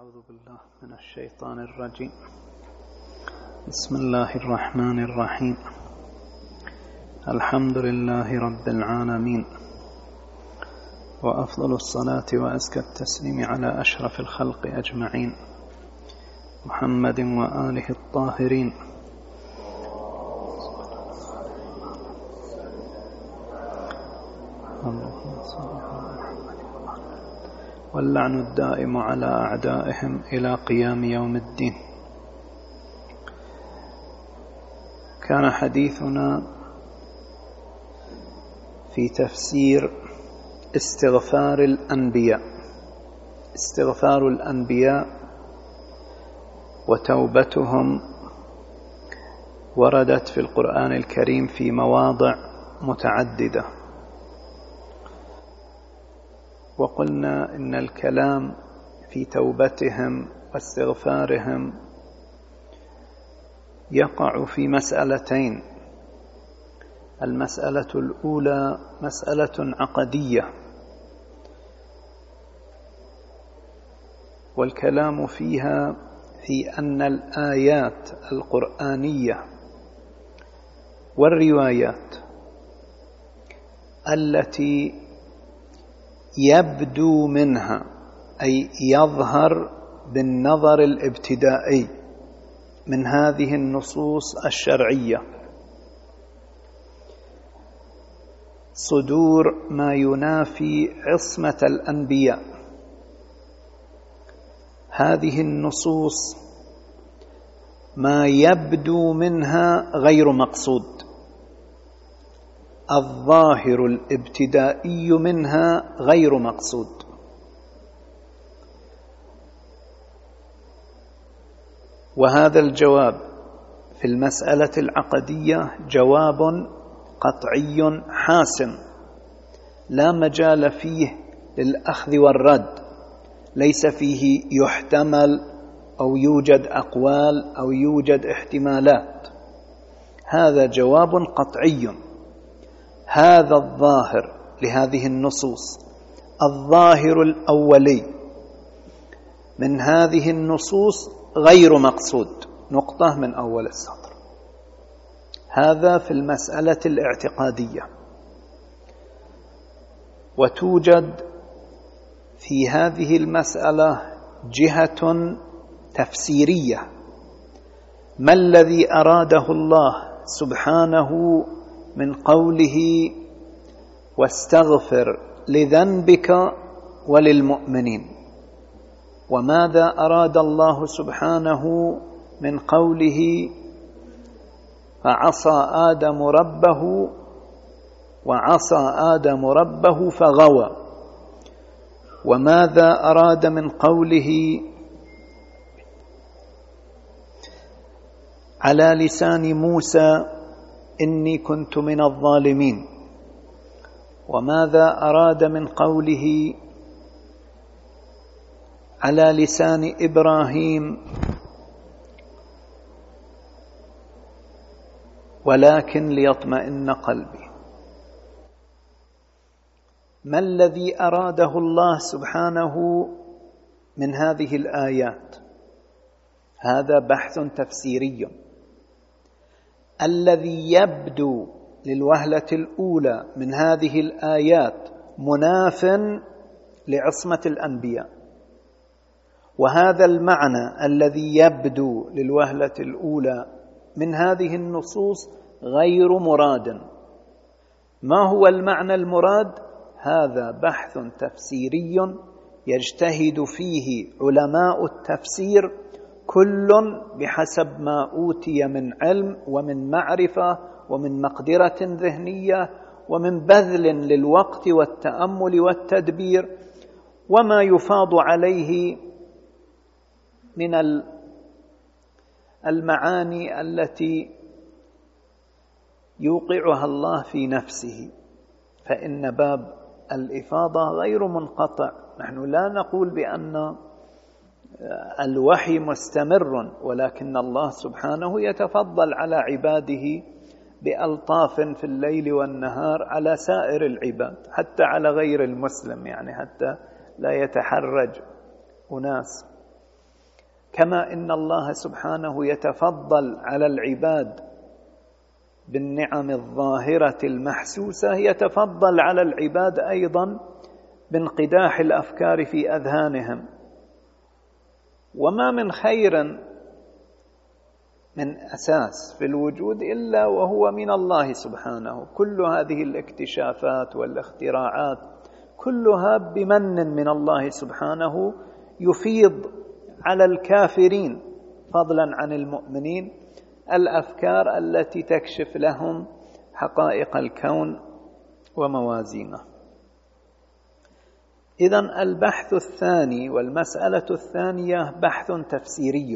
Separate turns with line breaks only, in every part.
أعوذ بالله من الشيطان الرجيم. بسم الله الرحمن الرحيم. الحمد لله رب العالمين، وأفضل الصلاة وأزكى التسليم على أشرف الخلق أجمعين، محمد وآله الطاهرين. واللعن الدائم على أعدائهم إلى قيام يوم الدين. كان حديثنا في تفسير استغفار الأنبياء وتوبتهم وردت في القرآن الكريم في مواضع متعددة، وقلنا إن الكلام في توبتهم واستغفارهم يقع في مسألتين. المسألة الأولى مسألة عقدية، والكلام فيها في أن الآيات القرآنية والروايات التي يبدو منها أي يظهر بالنظر الابتدائي من هذه النصوص الشرعية صدور ما ينافي عصمة الأنبياء، هذه النصوص ما يبدو منها غير مقصود، الظاهر الابتدائي منها غير مقصود. وهذا الجواب في المسألة العقدية جواب قطعي حاسم، لا مجال فيه للأخذ والرد، ليس فيه يحتمل أو يوجد أقوال أو يوجد احتمالات، هذا جواب قطعي. هذا الظاهر لهذه النصوص، الظاهر الأولي من هذه النصوص غير مقصود، نقطة من أول السطر. هذا في المسألة الاعتقادية. وتوجد في هذه المسألة جهة تفسيرية، ما الذي أراده الله سبحانه من قوله واستغفر لذنبك وللمؤمنين، وماذا أراد الله سبحانه من قوله فعصى آدم ربه فغوى، وماذا أراد من قوله على لسان موسى إني كنت من الظالمين، وماذا أراد من قوله على لسان إبراهيم ولكن ليطمئن قلبي. ما الذي أراده الله سبحانه من هذه الآيات؟ هذا بحث تفسيري. الذي يبدو للوهلة الأولى من هذه الآيات مناف لعصمة الأنبياء، وهذا المعنى الذي يبدو للوهلة الأولى من هذه النصوص غير مراد. ما هو المعنى المراد؟ هذا بحث تفسيري يجتهد فيه علماء التفسير كل بحسب ما أوتي من علم ومن معرفة ومن مقدرة ذهنية ومن بذل للوقت والتأمل والتدبير، وما يفاض عليه من المعاني التي يوقعها الله في نفسه. فإن باب الإفاضة غير منقطع، نحن لا نقول بأن الوحي مستمر، ولكن الله سبحانه يتفضل على عباده بألطاف في الليل والنهار على سائر العباد، حتى على غير المسلم، يعني حتى لا يتحرج أناس. كما إن الله سبحانه يتفضل على العباد بالنعم الظاهرة المحسوسة، يتفضل على العباد أيضا بانقداح الأفكار في أذهانهم. وما من خير من أساس في الوجود إلا وهو من الله سبحانه. كل هذه الاكتشافات والاختراعات كلها بمن من الله سبحانه يفيض على الكافرين فضلا عن المؤمنين الأفكار التي تكشف لهم حقائق الكون وموازينه. إذن البحث الثاني والمسألة الثانية بحث تفسيري،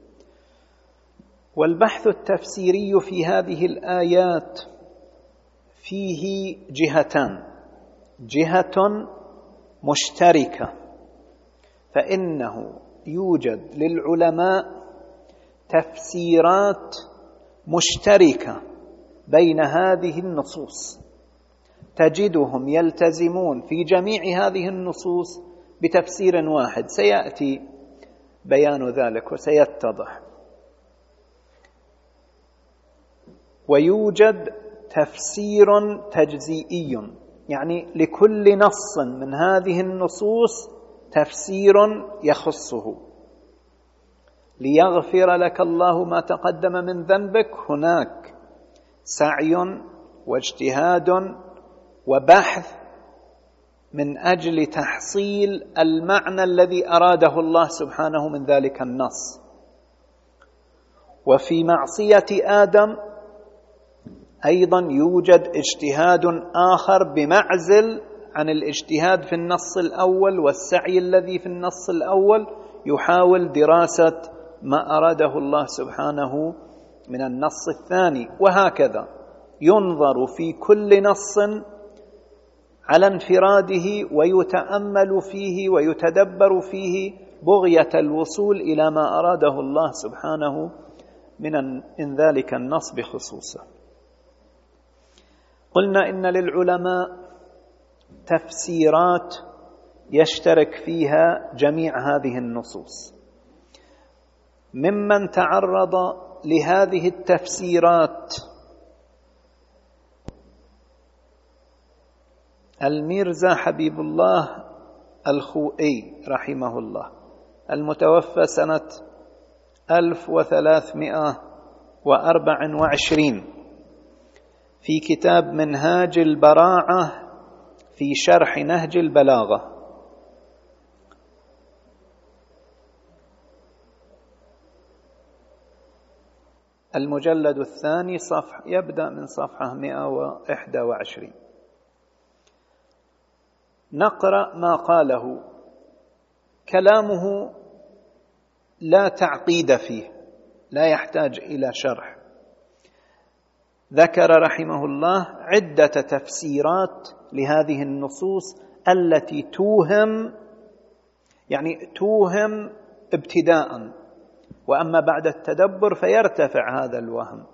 والبحث التفسيري في هذه الآيات فيه جهتان: جهة مشتركة، فإنه يوجد للعلماء تفسيرات مشتركة بين هذه النصوص، تجدهم يلتزمون في جميع هذه النصوص بتفسير واحد، سيأتي بيان ذلك وسيتضح. ويوجد تفسير تجزئي، يعني لكل نص من هذه النصوص تفسير يخصه. ليغفر لك الله ما تقدم من ذنبك، هناك سعي واجتهاد وبحث من أجل تحصيل المعنى الذي أراده الله سبحانه من ذلك النص. وفي معصية آدم أيضا يوجد اجتهاد آخر بمعزل عن الاجتهاد في النص الأول والسعي الذي في النص الأول، يحاول دراسة ما أراده الله سبحانه من النص الثاني. وهكذا ينظر في كل نص على انفراده ويتأمل فيه ويتدبر فيه بغية الوصول إلى ما أراده الله سبحانه من ذلك النص بخصوصه. قلنا إن للعلماء تفسيرات يشترك فيها جميع هذه النصوص. ممن تعرض لهذه التفسيرات الميرزا حبيب الله الخوئي رحمه الله، المتوفى سنة 1324، في كتاب منهاج البراعة في شرح نهج البلاغة. المجلد الثاني يبدأ من صفحة 121. نقرأ ما قاله. كلامه لا تعقيد فيه، لا يحتاج إلى شرح. ذكر رحمه الله عدة تفسيرات لهذه النصوص التي توهم ابتداء، وأما بعد التدبر فيرتفع هذا الوهم.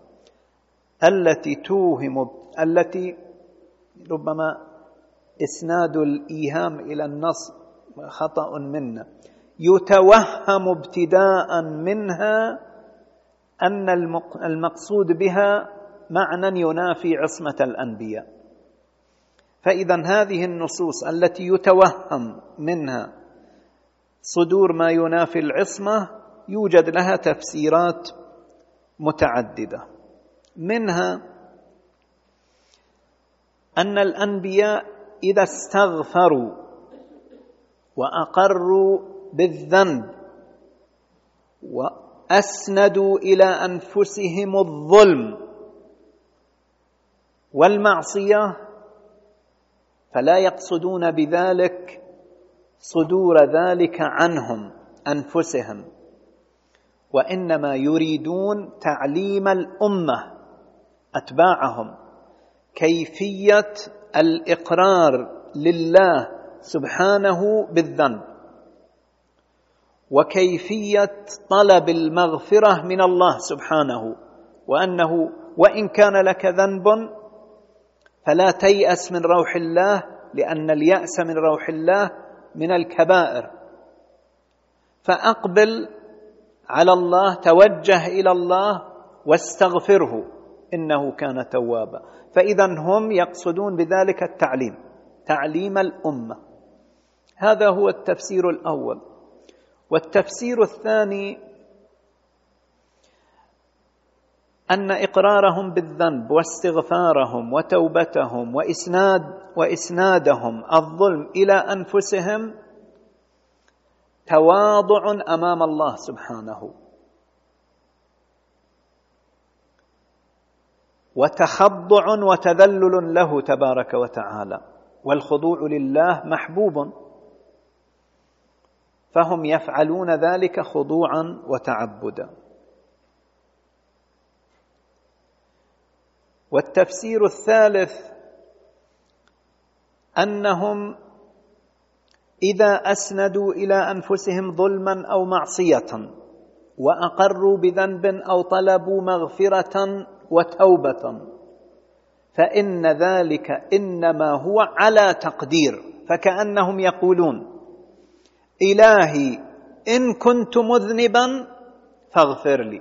التي ربما إسناد الإيهام إلى النص خطأ منا، يتوهم ابتداء منها أن المقصود بها معنى ينافي عصمة الأنبياء. فإذا هذه النصوص التي يتوهم منها صدور ما ينافي العصمة يوجد لها تفسيرات متعددة. منها أن الأنبياء إذا استغفروا وأقروا بالذنب وأسندوا إلى أنفسهم الظلم والمعصية فلا يقصدون بذلك صدور ذلك عنهم أنفسهم، وإنما يريدون تعليم الأمة أتباعهم كيفية الإقرار لله سبحانه بالذنب، وكيفية طلب المغفرة من الله سبحانه، وأنه وإن كان لك ذنب فلا تيأس من روح الله، لأن اليأس من روح الله من الكبائر، فأقبل على الله، توجه إلى الله واستغفره إنه كان توابا. فإذا هم يقصدون بذلك التعليم، تعليم الأمة. هذا هو التفسير الأول. والتفسير الثاني أن إقرارهم بالذنب واستغفارهم وتوبتهم وإسنادهم الظلم إلى أنفسهم تواضع أمام الله سبحانه، وتخضع وتذلل له تبارك وتعالى، والخضوع لله محبوب، فهم يفعلون ذلك خضوعا وتعبدا. والتفسير الثالث أنهم إذا أسندوا إلى أنفسهم ظلما أو معصية وأقروا بذنب أو طلبوا مغفرة وتوبة فإن ذلك إنما هو على تقدير، فكأنهم يقولون: إلهي إن كنت مذنبا فاغفر لي.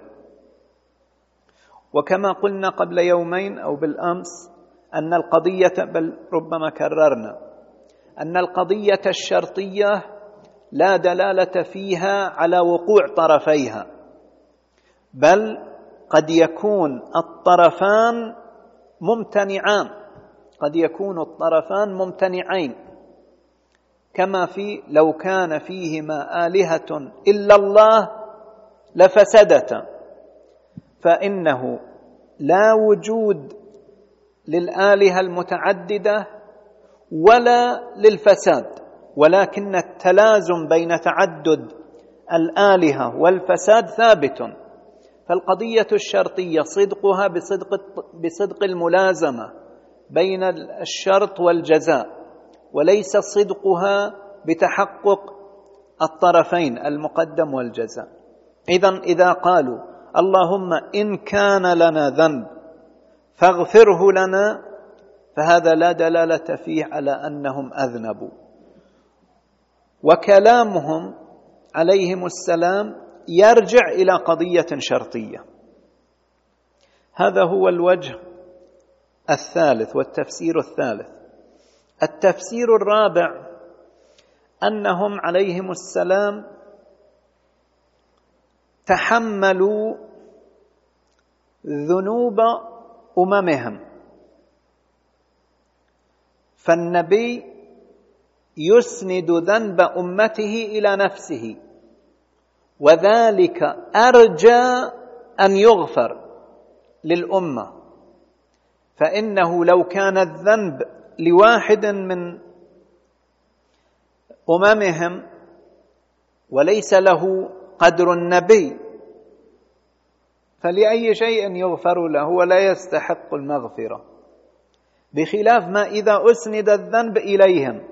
وكما قلنا قبل يومين أو بالأمس أن القضية، بل ربما كررنا، أن القضية الشرطية لا دلالة فيها على وقوع طرفيها، بل قد يكون الطرفان ممتنعان، قد يكون الطرفان ممتنعين، كما في لو كان فيهما آلهة إلا الله لفسدتا، فإنه لا وجود للآلهة المتعددة ولا للفساد، ولكن التلازم بين تعدد الآلهة والفساد ثابت. فالقضية الشرطية صدقها بصدق الملازمة بين الشرط والجزاء، وليس صدقها بتحقق الطرفين المقدم والجزاء. إذا قالوا اللهم إن كان لنا ذنب فاغفره لنا، فهذا لا دلالة فيه على أنهم أذنبوا، وكلامهم عليهم السلام يرجع إلى قضية شرطية. هذا هو الوجه الثالث والتفسير الثالث. التفسير الرابع أنهم عليهم السلام تحملوا ذنوب أممهم، فالنبي يسند ذنب أمته إلى نفسه، وذلك أرجى أن يغفر للأمة، فإنه لو كان الذنب لواحد من أممهم وليس له قدر النبي فلأي شيء يغفر له ولا يستحق المغفرة، بخلاف ما إذا أسند الذنب إليهم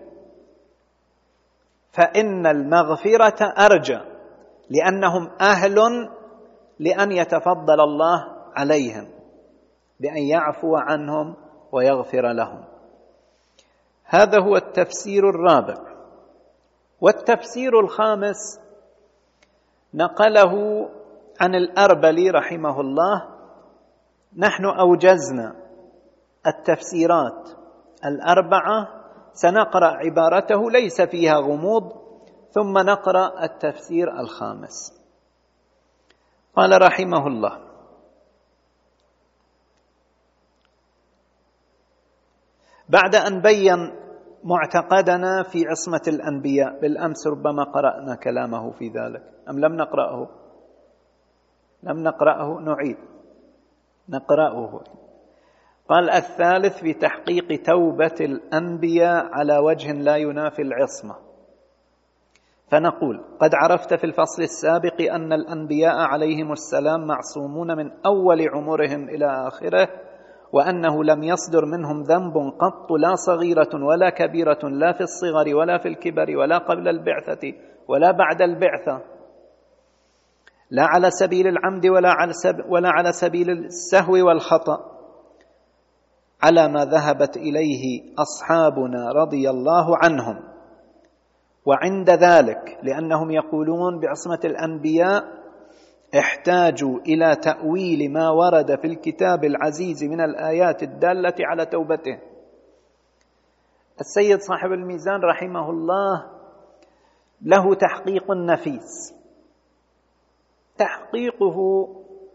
فإن المغفرة أرجى، لأنهم أهل لأن يتفضل الله عليهم بأن يعفو عنهم ويغفر لهم. هذا هو التفسير الرابع. والتفسير الخامس نقله عن الأربلي رحمه الله. نحن أوجزنا التفسيرات الأربعة، سنقرأ عبارته ليس فيها غموض، ثم نقرأ التفسير الخامس. قال رحمه الله: بعد أن بين معتقدنا في عصمة الأنبياء، بالأمس ربما قرأنا كلامه في ذلك أم لم نقرأه؟ لم نقرأه، نعيد نقرأه. قال: الثالث في تحقيق توبة الأنبياء على وجه لا ينافي العصمة. فنقول: قد عرفت في الفصل السابق أن الأنبياء عليهم السلام معصومون من أول عمرهم إلى آخره، وأنه لم يصدر منهم ذنب قط، لا صغيرة ولا كبيرة، لا في الصغر ولا في الكبر، ولا قبل البعثة ولا بعد البعثة، لا على سبيل العمد ولا على سبيل السهو والخطأ، على ما ذهبت إليه أصحابنا رضي الله عنهم. وعند ذلك، لأنهم يقولون بعصمة الأنبياء احتاجوا إلى تأويل ما ورد في الكتاب العزيز من الآيات الدالة على توبته. السيد صاحب الميزان رحمه الله له تحقيق نفيس، تحقيقه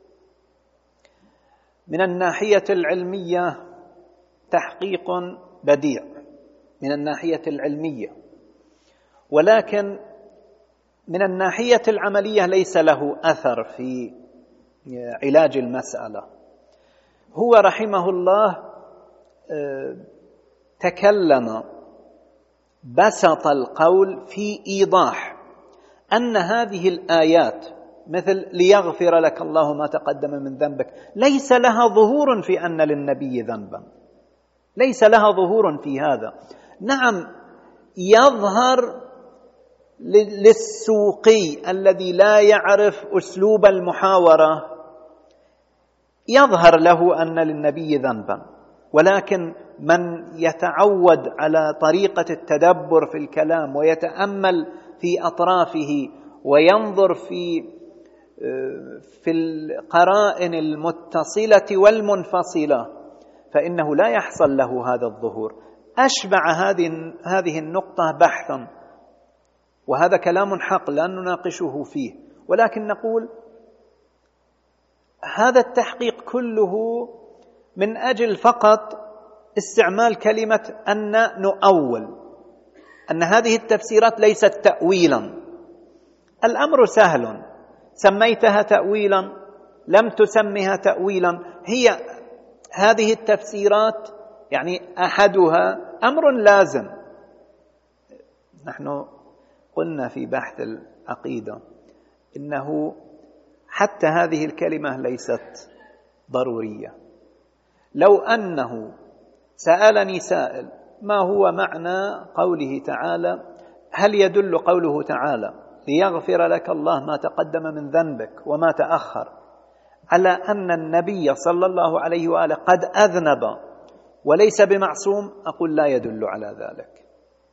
من الناحية العلمية تحقيق بديع من الناحية العلمية، ولكن من الناحية العملية ليس له أثر في علاج المسألة. هو رحمه الله تكلم بسط القول في إيضاح أن هذه الآيات مثل ليغفر لك الله ما تقدم من ذنبك ليس لها ظهور في أن للنبي ذنبا، ليس لها ظهور في هذا. نعم يظهر للسوقي الذي لا يعرف أسلوب المحاورة، يظهر له أن للنبي ذنبا، ولكن من يتعود على طريقة التدبر في الكلام ويتأمل في أطرافه وينظر في القرائن المتصلة والمنفصلة فإنه لا يحصل له هذا الظهور. أشبع هذه النقطة بحثا، وهذا كلام حق لا نناقشه فيه، ولكن نقول هذا التحقيق كله من أجل فقط استعمال كلمة أن نؤول، أن هذه التفسيرات ليست تأويلا. الأمر سهل، سميتها تأويلا لم تسمها تأويلا، هي هذه التفسيرات يعني أحدها أمر لازم. نحن قلنا في بحث العقيدة إنه حتى هذه الكلمة ليست ضرورية. لو أنه سألني سائل ما هو معنى قوله تعالى، هل يدل قوله تعالى ليغفر لك الله ما تقدم من ذنبك وما تأخر على أن النبي صلى الله عليه وآله قد أذنب وليس بمعصوم؟ أقول لا يدل على ذلك.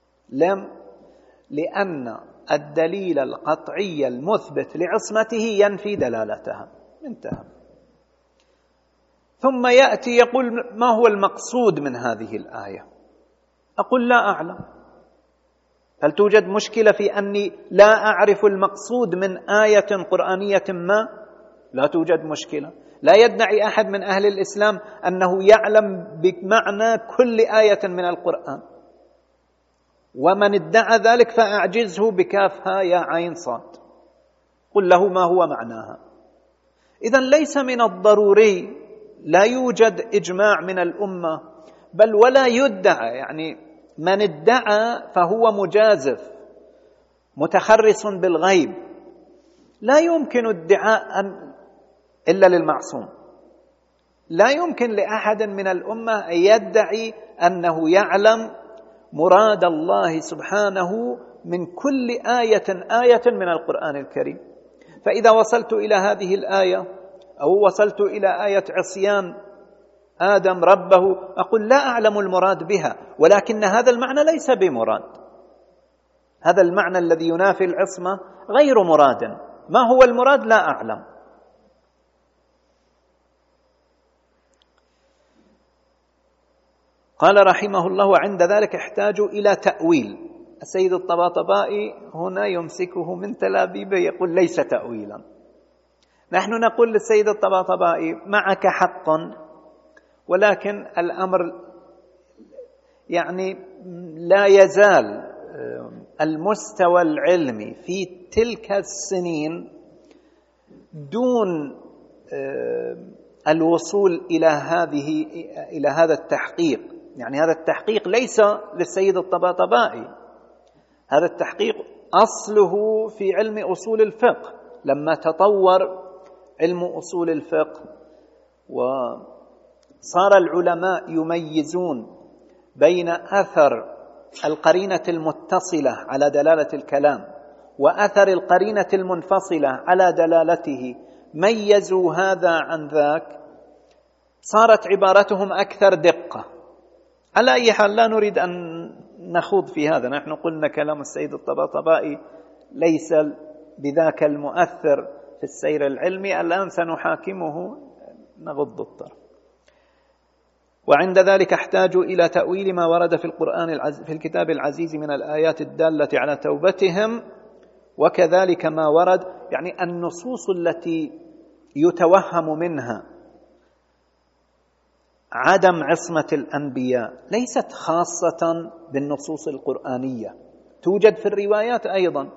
لأن الدليل القطعي المثبت لعصمته ينفي دلالتها، انتهى. ثم يأتي يقول ما هو المقصود من هذه الآية؟ أقول لا أعلم. هل توجد مشكلة في أني لا أعرف المقصود من آية قرآنية ما؟ لا توجد مشكلة. لا يدعي أحد من أهل الإسلام أنه يعلم بمعنى كل آية من القرآن، ومن ادعى ذلك فأعجزه بكافها يا عين صاد، قل له ما هو معناها. إذن ليس من الضروري، لا يوجد إجماع من الأمة، بل ولا يدعى، يعني من ادعى فهو مجازف متخرص بالغيب، لا يمكن ادعاء إلا للمعصوم. لا يمكن لأحد من الأمة أن يدعي أنه يعلم مراد الله سبحانه من كل آية من القرآن الكريم. فإذا وصلت إلى هذه الآية أو وصلت إلى آية عصيان آدم ربه أقول لا أعلم المراد بها، ولكن هذا المعنى ليس بمراد، هذا المعنى الذي ينافي العصمة غير مراد. ما هو المراد؟ لا أعلم. قال رحمه الله وعند ذلك احتاجوا إلى تأويل. السيد الطباطبائي هنا يمسكه من تلابيبه يقول ليس تأويلا. نحن نقول للسيد الطباطبائي معك حق، ولكن الأمر يعني لا يزال المستوى العلمي في تلك السنين دون الوصول إلى هذا التحقيق. يعني هذا التحقيق ليس للسيد الطباطبائي، هذا التحقيق أصله في علم أصول الفقه. لما تطور علم أصول الفقه وصار العلماء يميزون بين أثر القرينة المتصلة على دلالة الكلام وأثر القرينة المنفصلة على دلالته، ميزوا هذا عن ذاك، صارت عبارتهم أكثر دقة. على أي حال لا نريد أن نخوض في هذا، نحن قلنا كلام السيد الطباطبائي ليس بذاك المؤثر في السير العلمي، الآن سنحاكمه نغض الطرف. وعند ذلك احتاج إلى تأويل ما ورد في القرآن في الكتاب العزيز من الآيات الدالة على توبتهم، وكذلك ما ورد، يعني النصوص التي يتوهم منها عدم عصمة الأنبياء ليست خاصة بالنصوص القرآنية، توجد في الروايات أيضا.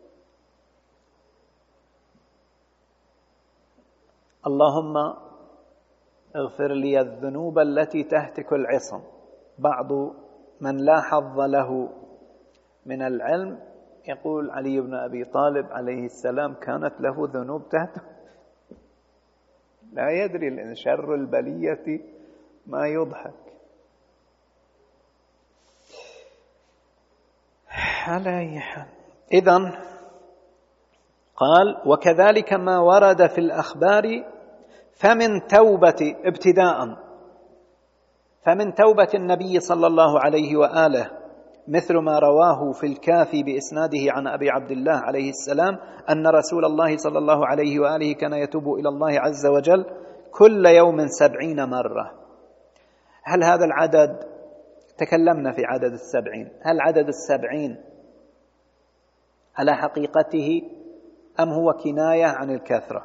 اللهم اغفر لي الذنوب التي تهتك العصم. بعض من لا حظ له من العلم يقول علي بن أبي طالب عليه السلام كانت له ذنوب تهتك، لا يدري لأن شر البلية ما يضحك. على أي حال، إذن قال وكذلك ما ورد في الأخبار فمن توبة ابتداء، فمن توبة النبي صلى الله عليه وآله مثل ما رواه في الكافي بإسناده عن أبي عبد الله عليه السلام أن رسول الله صلى الله عليه وآله كان يتوب إلى الله عز وجل كل يوم 70 مرة. هل هذا العدد، تكلمنا في عدد 70، هل عدد 70 على حقيقته أم هو كناية عن الكثرة؟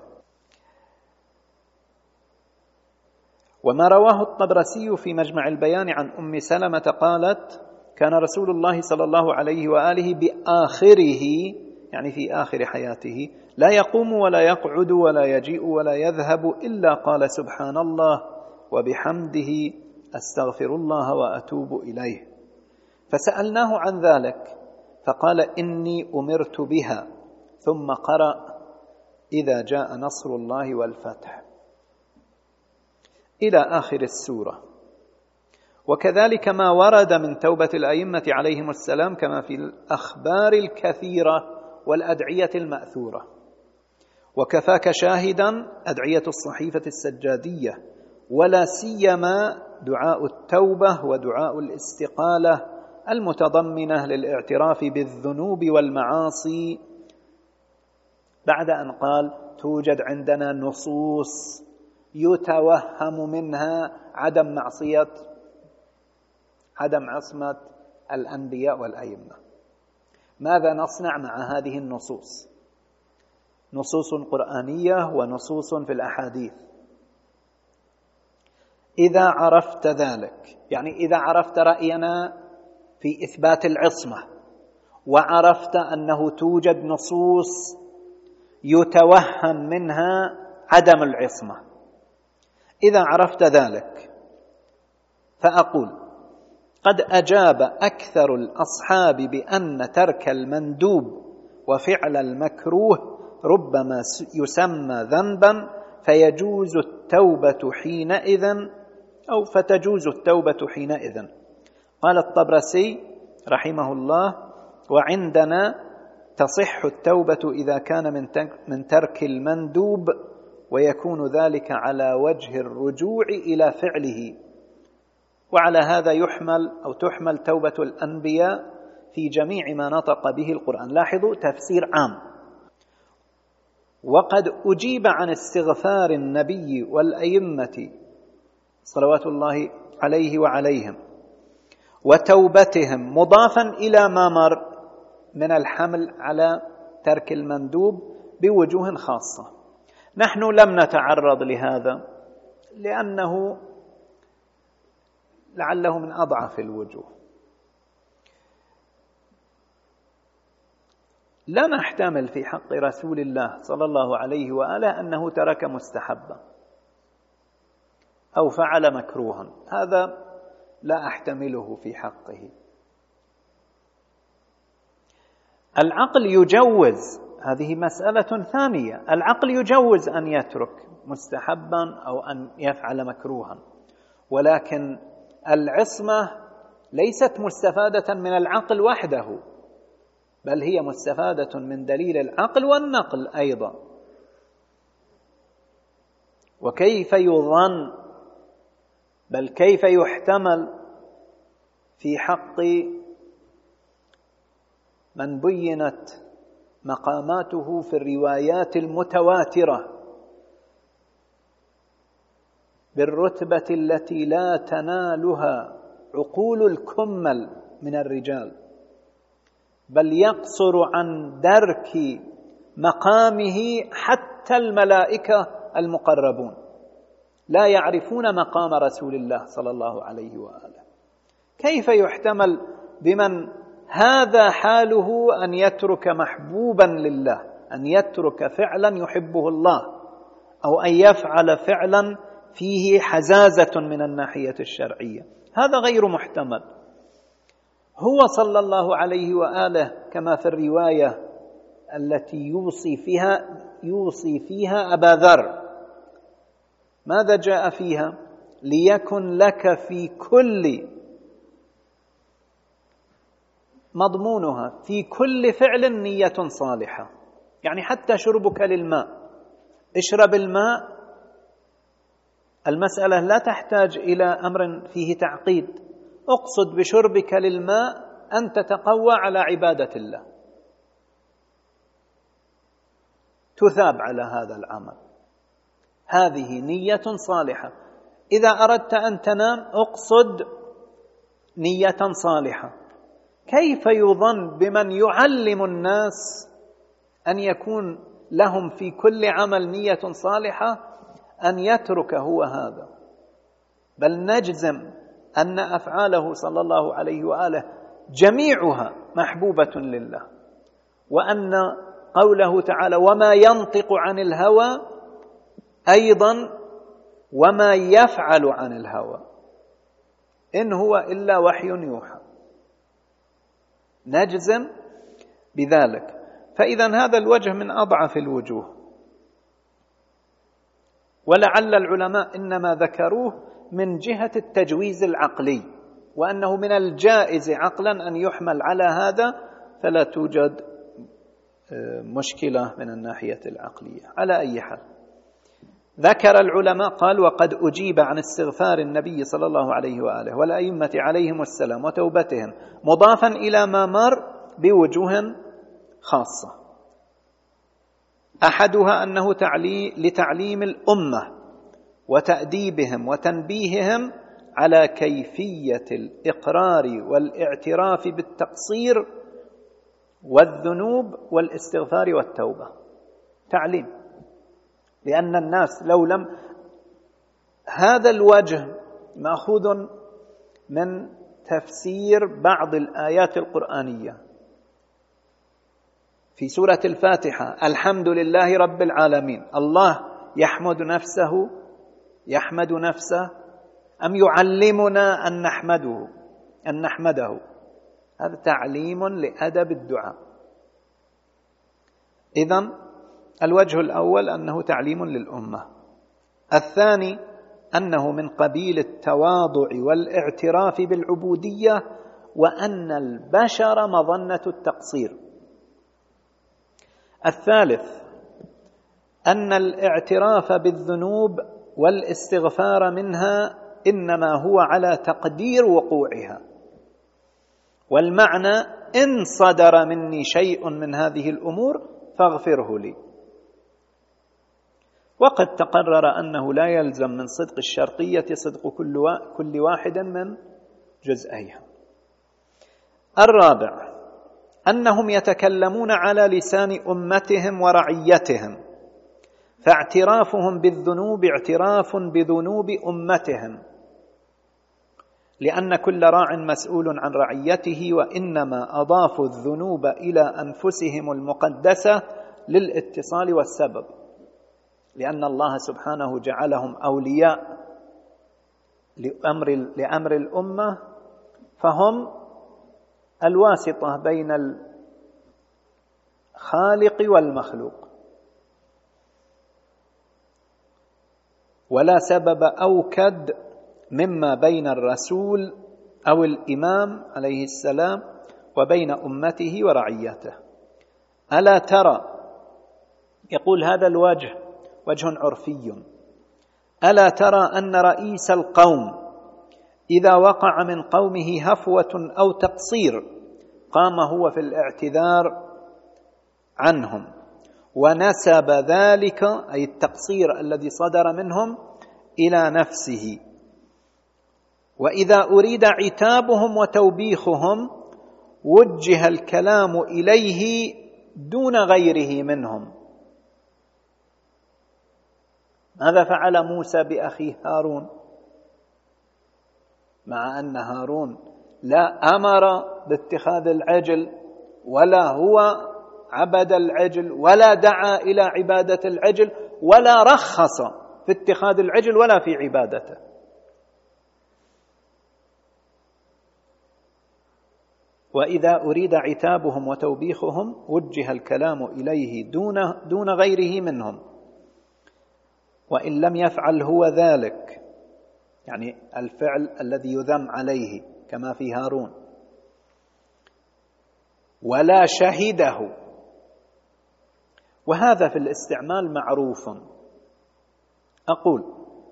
وما رواه الطبرسي في مجمع البيان عن أم سلمة قالت كان رسول الله صلى الله عليه وآله بآخره، يعني في آخر حياته، لا يقوم ولا يقعد ولا يجيء ولا يذهب إلا قال سبحان الله وبحمده أستغفر الله وأتوب إليه. فسألناه عن ذلك فقال إني أمرت بها، ثم قرأ إذا جاء نصر الله والفتح إلى آخر السورة. وكذلك ما ورد من توبة الأئمة عليهم السلام كما في الأخبار الكثيرة والأدعية المأثورة. وكفاك شاهدا أدعية الصحيفة السجادية، ولا سيما دعاء التوبة ودعاء الاستقالة المتضمنة للاعتراف بالذنوب والمعاصي، بعد أن قال توجد عندنا نصوص يتوهم منها عدم عصمة الأنبياء والأئمة. ماذا نصنع مع هذه النصوص؟ نصوص قرآنية ونصوص في الأحاديث. إذا عرفت ذلك، يعني إذا عرفت رأينا في إثبات العصمة، وعرفت أنه توجد نصوص يتوهم منها عدم العصمة، إذا عرفت ذلك فأقول قد أجاب أكثر الأصحاب بأن ترك المندوب وفعل المكروه ربما يسمى ذنبا فيجوز التوبة حينئذ أو فتجوز التوبة حينئذ. قال الطبرسي رحمه الله وعندنا تصح التوبة إذا كان من ترك المندوب، ويكون ذلك على وجه الرجوع إلى فعله. وعلى هذا يحمل أو تحمل توبة الأنبياء في جميع ما نطق به القرآن. لاحظوا تفسير عام. وقد أجيب عن استغفار النبي والأئمة صلوات الله عليه وعليهم وتوبتهم مضافا إلى ما مر من الحمل على ترك المندوب بوجوه خاصة. نحن لم نتعرض لهذا لأنه لعله من أضعف الوجوه. لا نحتمل في حق رسول الله صلى الله عليه وآله أنه ترك مستحبا أو فعل مكروها، هذا لا أحتمله في حقه. العقل يجوز، هذه مسألة ثانية، العقل يجوز أن يترك مستحبا أو أن يفعل مكروها، ولكن العصمة ليست مستفادة من العقل وحده، بل هي مستفادة من دليل العقل والنقل أيضا. وكيف يظن بل كيف يحتمل في حق من بينت مقاماته في الروايات المتواترة بالرتبة التي لا تنالها عقول الكمل من الرجال، بل يقصر عن درك مقامه حتى الملائكة المقربون لا يعرفون مقام رسول الله صلى الله عليه وآله. كيف يحتمل بمن هذا حاله أن يترك محبوبا لله، أن يترك فعلا يحبه الله، أو أن يفعل فعلا فيه حزازة من الناحية الشرعية؟ هذا غير محتمل. هو صلى الله عليه وآله كما في الرواية التي يوصي فيها أبا ذر، ماذا جاء فيها؟ ليكن لك في كل مضمونها في كل فعل نية صالحة. يعني حتى شربك للماء، اشرب الماء، المسألة لا تحتاج إلى أمر فيه تعقيد، اقصد بشربك للماء أن تتقوى على عبادة الله، تثاب على هذا العمل، هذه نية صالحة. إذا أردت أن تنام اقصد نية صالحة. كيف يظن بمن يعلم الناس أن يكون لهم في كل عمل نية صالحة أن يترك هو هذا؟ بل نجزم أن أفعاله صلى الله عليه وآله جميعها محبوبة لله، وأن قوله تعالى وما ينطق عن الهوى أيضا وما يفعل عن الهوى إن هو إلا وحي يوحى، نجزم بذلك. فإذا هذا الوجه من أضعف الوجوه، ولعل العلماء إنما ذكروه من جهة التجويز العقلي، وأنه من الجائز عقلا أن يحمل على هذا، فلا توجد مشكلة من الناحية العقلية. على أي حال، ذكر العلماء قال وقد أجيب عن استغفار النبي صلى الله عليه وآله والأئمة عليهم السلام وتوبتهم مضافا إلى ما مر بوجوه خاصة. أحدها أنه لتعليم الأمة وتأديبهم وتنبيههم على كيفية الإقرار والاعتراف بالتقصير والذنوب والاستغفار والتوبة. تعليم، لأن الناس لو لم، هذا الوجه مأخوذ من تفسير بعض الآيات القرآنية في سورة الفاتحة، الحمد لله رب العالمين. الله يحمد نفسه أم يعلمنا أن نحمده؟ هذا تعليم لأدب الدعاء. إذن الوجه الأول أنه تعليم للأمة. الثاني أنه من قبيل التواضع والاعتراف بالعبودية، وأن البشر مظنة التقصير. الثالث أن الاعتراف بالذنوب والاستغفار منها إنما هو على تقدير وقوعها، والمعنى إن صدر مني شيء من هذه الأمور فاغفره لي. وقد تقرر أنه لا يلزم من صدق الشرطية صدق كل واحد من جزئيها. الرابع أنهم يتكلمون على لسان أمتهم ورعيتهم، فاعترافهم بالذنوب اعتراف بذنوب أمتهم، لأن كل راع مسؤول عن رعيته، وإنما أضافوا الذنوب إلى أنفسهم المقدسة للاتصال والسبب، لأن الله سبحانه جعلهم أولياء لأمر الأمة، فهم الواسطة بين الخالق والمخلوق. ولا سبب أوكد مما بين الرسول أو الإمام عليه السلام وبين أمته ورعيته. ألا ترى، يقول هذا الوجه وجه عرفي، ألا ترى أن رئيس القوم إذا وقع من قومه هفوة أو تقصير قام هو في الاعتذار عنهم ونسب ذلك أي التقصير الذي صدر منهم إلى نفسه. وإذا أريد عتابهم وتوبيخهم وجه الكلام إليه دون غيره منهم. ماذا فعل موسى بأخيه هارون؟ مع أن هارون لا أمر باتخاذ العجل ولا هو عبد العجل ولا دعا إلى عبادة العجل ولا رخص في اتخاذ العجل ولا في عبادته. وإذا أريد عتابهم وتوبيخهم وجه الكلام إليه دون غيره منهم، وإن لم يفعل هو ذلك، يعني الفعل الذي يذم عليه كما في هارون، ولا شهده. وهذا في الاستعمال معروف. أقول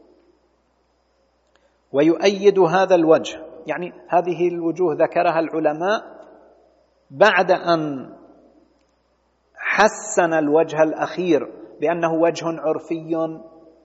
ويؤيد هذا الوجه، يعني هذه الوجوه ذكرها العلماء بعد أن حسن الوجه الأخير بأنه وجه عرفي،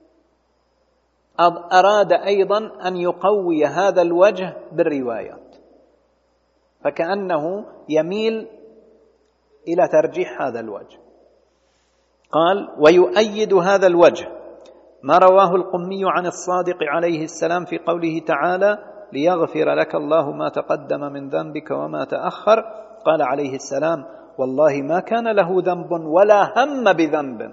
أراد أيضا أن يقوي هذا الوجه بالروايات، فكأنه يميل إلى ترجيح هذا الوجه. قال ويؤيد هذا الوجه ما رواه القمي عن الصادق عليه السلام في قوله تعالى ليغفر لك الله ما تقدم من ذنبك وما تأخر. قال عليه السلام والله ما كان له ذنب ولا هم بذنب،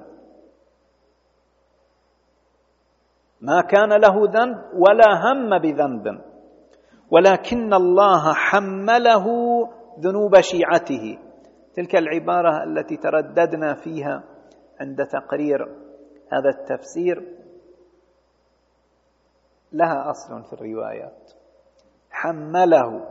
ما كان له ذنب ولا هم بذنب، ولكن الله حمله ذنوب شيعته. تلك العبارة التي ترددنا فيها عند تقرير هذا التفسير لها أصل في الروايات، حمله،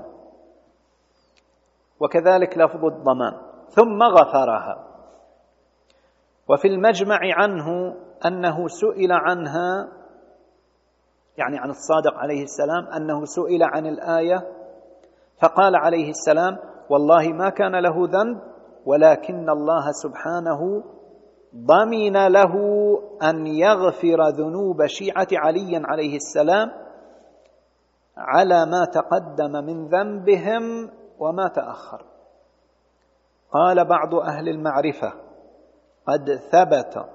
وكذلك لفظ الضمان ثم غفرها. وفي المجمع عنه أنه سئل عنها، يعني عن الصادق عليه السلام، أنه سئل عن الآية فقال عليه السلام والله ما كان له ذنب ولكن الله سبحانه ضمن له أن يغفر ذنوب شيعة علي عليه السلام على ما تقدم من ذنبهم وما تأخر. قال بعض أهل المعرفة قد ثبت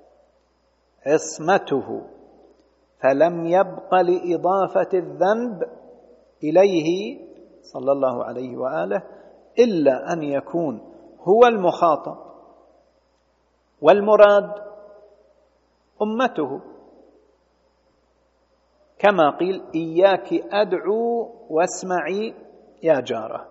عصمته فلم يبق لإضافة الذنب إليه صلى الله عليه وآله إلا أن يكون هو المخاطب والمراد أمته، كما قيل إياك أدعو واسمعي يا جارة.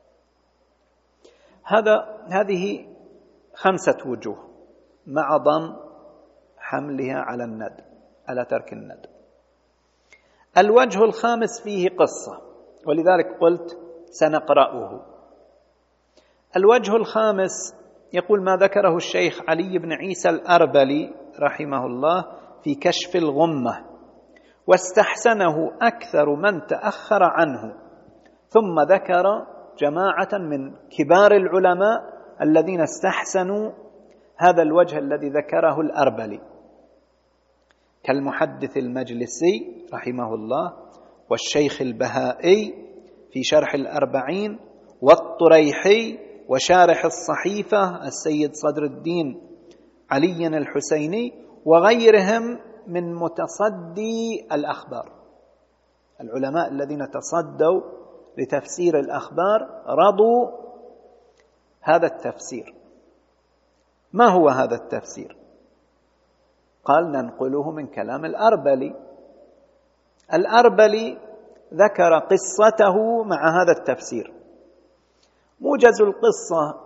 هذه 5 وجوه مع ضم حملها على الند، على ترك الند. الوجه الخامس فيه قصة، ولذلك قلت سنقرأه. الوجه الخامس يقول ما ذكره الشيخ علي بن عيسى الأربلي رحمه الله في كشف الغمة، واستحسنه أكثر من تأخر عنه، ثم ذكر جماعة من كبار العلماء الذين استحسنوا هذا الوجه الذي ذكره الأربلي، كالمحدث المجلسي رحمه الله، والشيخ البهائي في شرح الأربعين، والطريحي وشارح الصحيفة السيد صدر الدين علي الحسيني، وغيرهم من متصدي الأخبار. العلماء الذين تصدوا لتفسير الأخبار رضوا هذا التفسير. ما هو هذا التفسير؟ قال ننقله من كلام الأربلي. الأربلي ذكر قصته مع هذا التفسير. موجز القصة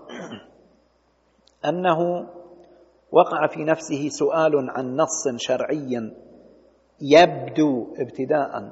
أنه وقع في نفسه سؤال عن نص شرعي يبدو ابتداء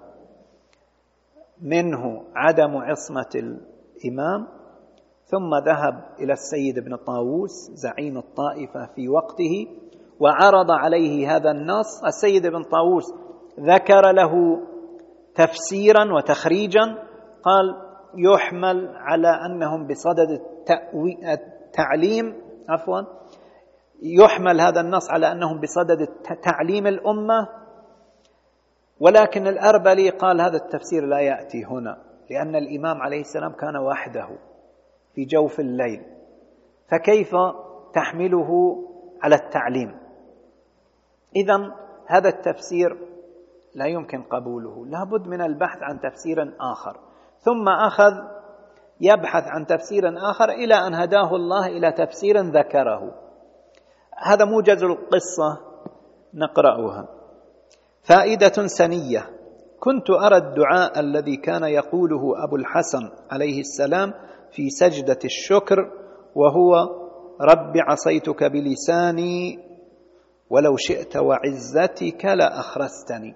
منه عدم عصمة الإمام، ثم ذهب إلى السيد ابن طاووس زعيم الطائفة في وقته وعرض عليه هذا النص. السيد ابن طاووس ذكر له تفسيرا وتخريجا، قال يحمل على أنهم بصدد التعليم يحمل هذا النص على أنهم بصدد تعليم الأمة، ولكن الأربلي قال هذا التفسير لا يأتي هنا، لأن الإمام عليه السلام كان وحده في جوف الليل، فكيف تحمله على التعليم؟ إذن هذا التفسير لا يمكن قبوله، لابد من البحث عن تفسير آخر. ثم أخذ يبحث عن تفسير آخر إلى أن هداه الله إلى تفسير ذكره. هذا موجز القصة نقرأها. فائدة سنية: كنت أرى الدعاء الذي كان يقوله أبو الحسن عليه السلام في سجدة الشكر، وهو: رب عصيتك بلساني ولو شئت وعزتك لأخرستني،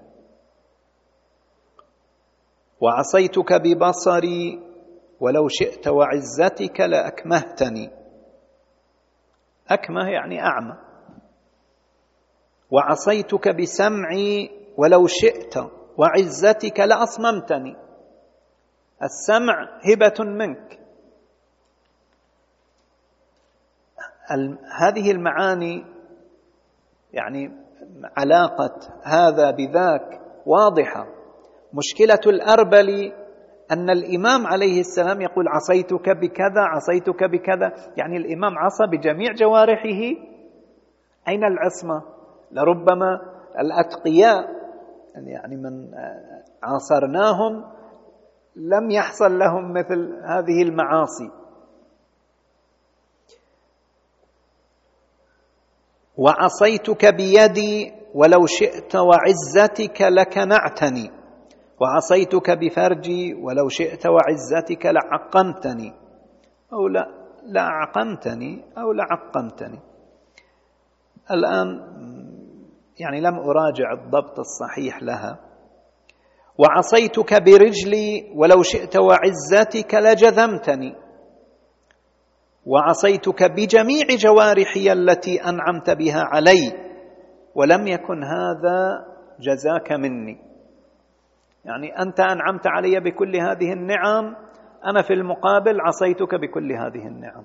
وعصيتك ببصري ولو شئت وعزتك لأكمهتني. أكمه يعني أعمى. وعصيتك بسمعي ولو شئت وعزتك لأصممتني. السمع هبة منك. هذه المعاني يعني علاقة هذا بذاك واضحة. مشكلة الأربلي أن الإمام عليه السلام يقول عصيتك بكذا عصيتك بكذا، يعني الإمام عصى بجميع جوارحه. أين العصمة؟ لربما الأتقياء يعني من عاصرناهم لم يحصل لهم مثل هذه المعاصي. وعصيتك بيدي ولو شئت وعزتك لكنعتني، وعصيتك بفرجي ولو شئت وعزتك لعقمتني، أو لعقمتني أو لعقمتني. الآن يعني لم أراجع الضبط الصحيح لها. وعصيتك برجلي ولو شئت وعزتك لجذمتني، وعصيتك بجميع جوارحي التي أنعمت بها علي ولم يكن هذا جزاك مني. يعني أنت أنعمت علي بكل هذه النعم، أنا في المقابل عصيتك بكل هذه النعم.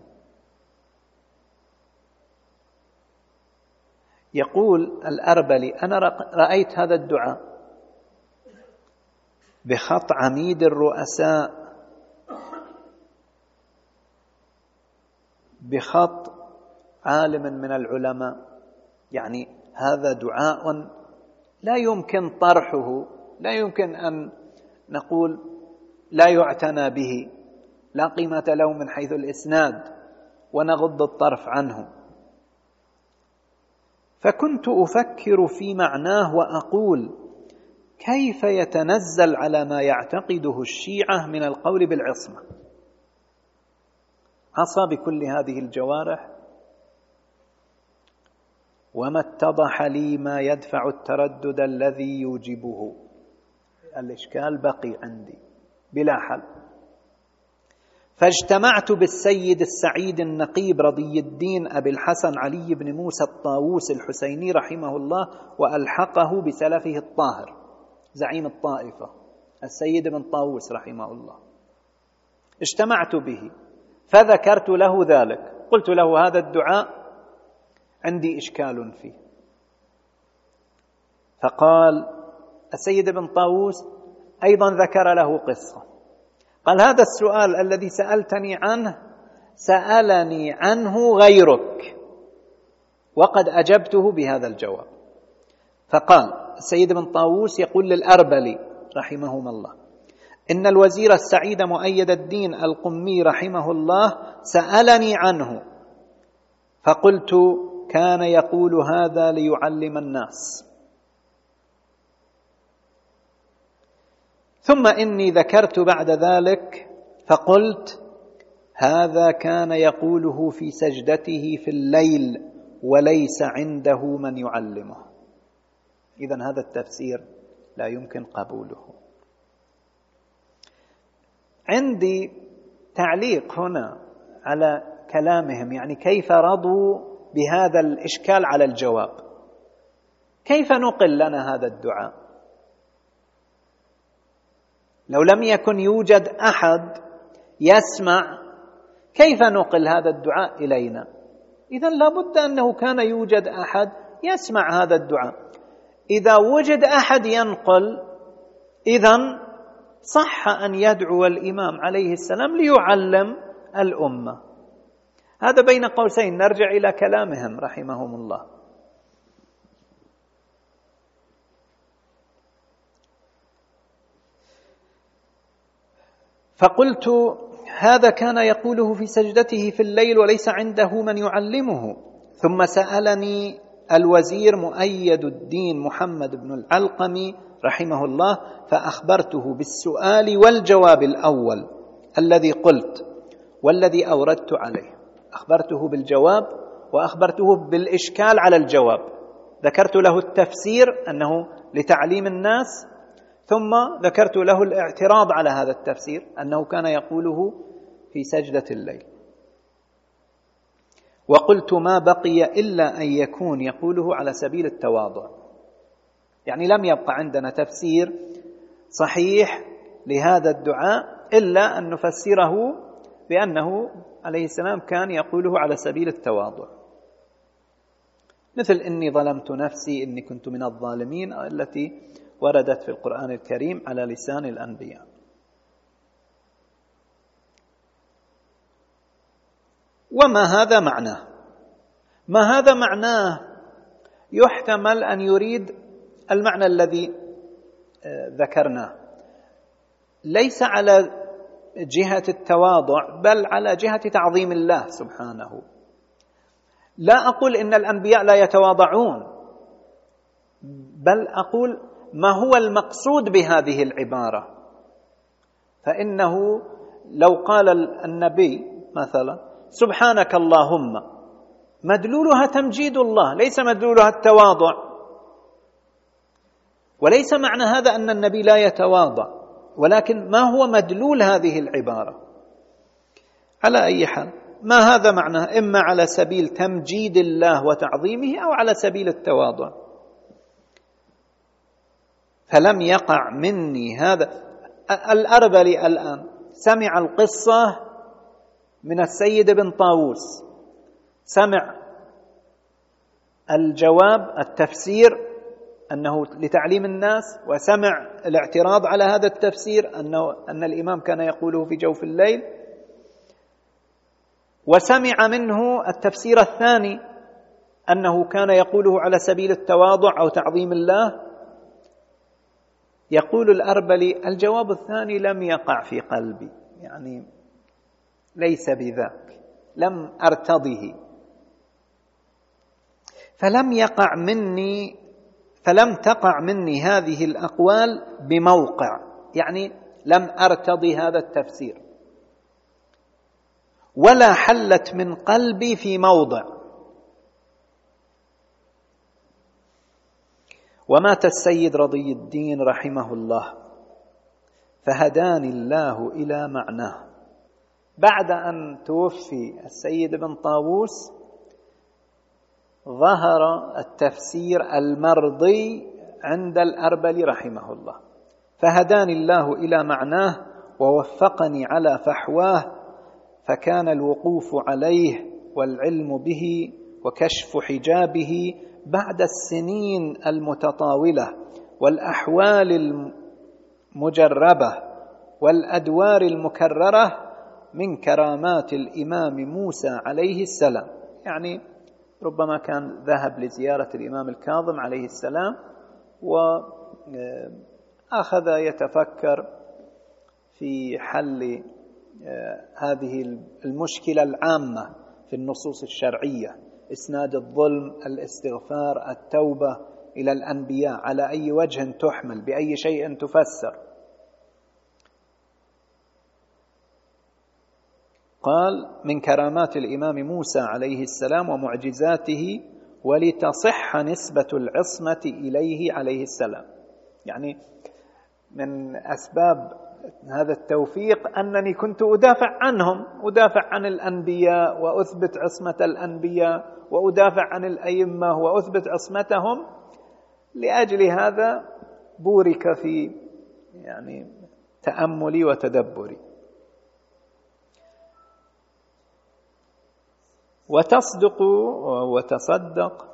يقول الأربلي: أنا رأيت هذا الدعاء بخط عميد الرؤساء، بخط عالم من العلماء، يعني هذا دعاء لا يمكن طرحه، لا يمكن أن نقول لا يعتنى به، لا قيمة له من حيث الإسناد ونغض الطرف عنه. فكنت أفكر في معناه وأقول: كيف يتنزل على ما يعتقده الشيعة من القول بالعصمة؟ عصى بكل هذه الجوارح وما اتضح لي ما يدفع التردد الذي يوجبه. الإشكال بقي عندي بلا حل. فاجتمعت بالسيد السعيد النقيب رضي الدين أبي الحسن علي بن موسى الطاووس الحسيني رحمه الله، وألحقه بسلفه الطاهر زعيم الطائفة السيد بن طاووس رحمه الله. اجتمعت به فذكرت له ذلك، قلت له: هذا الدعاء عندي إشكال فيه. فقال السيد بن طاووس أيضا ذكر له قصة، قال: هذا السؤال الذي سألتني عنه سألني عنه غيرك وقد أجبته بهذا الجواب. فقال السيد بن طاووس يقول للأربلي رحمهما الله: إن الوزير السعيد مؤيد الدين القمي رحمه الله سألني عنه، فقلت: كان يقول هذا ليعلم الناس. ثم إني ذكرت بعد ذلك فقلت: هذا كان يقوله في سجدته في الليل وليس عنده من يعلمه. إذن هذا التفسير لا يمكن قبوله. عندي تعليق هنا على كلامهم، يعني كيف رضوا بهذا الإشكال على الجواب. كيف نقل لنا هذا الدعاء؟ لو لم يكن يوجد أحد يسمع، كيف نقل هذا الدعاء إلينا؟ إذن لابد أنه كان يوجد أحد يسمع هذا الدعاء. إذا وجد أحد ينقل، إذن صح أن يدعو الإمام عليه السلام ليعلم الأمة. هذا بين قوسين، نرجع إلى كلامهم رحمهم الله. فقلت هذا كان يقوله في سجدته في الليل وليس عنده من يعلمه. ثم سألني الوزير مؤيد الدين محمد بن العلقمي رحمه الله، فأخبرته بالسؤال والجواب الأول الذي قلت والذي أوردت عليه. أخبرته بالجواب وأخبرته بالإشكال على الجواب. ذكرت له التفسير أنه لتعليم الناس، ثم ذكرت له الاعتراض على هذا التفسير أنه كان يقوله في سجدة الليل. وقلت ما بقي إلا أن يكون يقوله على سبيل التواضع، يعني لم يبقى عندنا تفسير صحيح لهذا الدعاء إلا أن نفسره بأنه عليه السلام كان يقوله على سبيل التواضع، مثل إني ظلمت نفسي إني كنت من الظالمين التي وردت في القرآن الكريم على لسان الأنبياء. وما هذا معناه؟ ما هذا معناه يحتمل أن يريد المعنى الذي ذكرناه، ليس على جهة التواضع بل على جهة تعظيم الله سبحانه. لا أقول إن الأنبياء لا يتواضعون، بل أقول ما هو المقصود بهذه العبارة. فإنه لو قال النبي مثلا سبحانك اللهم، مدلولها تمجيد الله، ليس مدلولها التواضع. وليس معنى هذا أن النبي لا يتواضع، ولكن ما هو مدلول هذه العبارة؟ على أي حال ما هذا معناه، إما على سبيل تمجيد الله وتعظيمه أو على سبيل التواضع. فلم يقع مني هذا. الأربلي الآن سمع القصة من السيد بن طاووس، سمع الجواب التفسير أنه لتعليم الناس، وسمع الاعتراض على هذا التفسير أن الإمام كان يقوله في جوف الليل، وسمع منه التفسير الثاني أنه كان يقوله على سبيل التواضع أو تعظيم الله. يقول الأربلي الجواب الثاني لم يقع في قلبي، يعني ليس بذاك، لم أرتضه، فلم تقع مني هذه الأقوال بموقع، يعني لم أرتضي هذا التفسير، ولا حلت من قلبي في موضع. ومات السيد رضي الدين رحمه الله، فهداني الله إلى معناه. بعد أن توفي السيد بن طاووس ظهر التفسير المرضي عند الأربلي رحمه الله، فهداني الله إلى معناه ووفقني على فحواه، فكان الوقوف عليه والعلم به وكشف حجابه بعد السنين المتطاولة والأحوال المجربة والأدوار المكررة من كرامات الإمام موسى عليه السلام. يعني ربما كان ذهب لزيارة الإمام الكاظم عليه السلام وأخذ يتفكر في حل هذه المشكلة العامة في النصوص الشرعية: إسناد الظلم، الاستغفار، التوبة إلى الأنبياء، على أي وجه تحمل، بأي شيء تفسر. قال: من كرامات الإمام موسى عليه السلام ومعجزاته، ولتصح نسبة العصمة إليه عليه السلام. يعني من أسباب هذا التوفيق أنني كنت أدافع عنهم، أدافع عن الأنبياء وأثبت عصمة الأنبياء، وأدافع عن الأئمة وأثبت عصمتهم. لأجل هذا بورك في يعني تأملي وتدبري. وتصدق وتصدق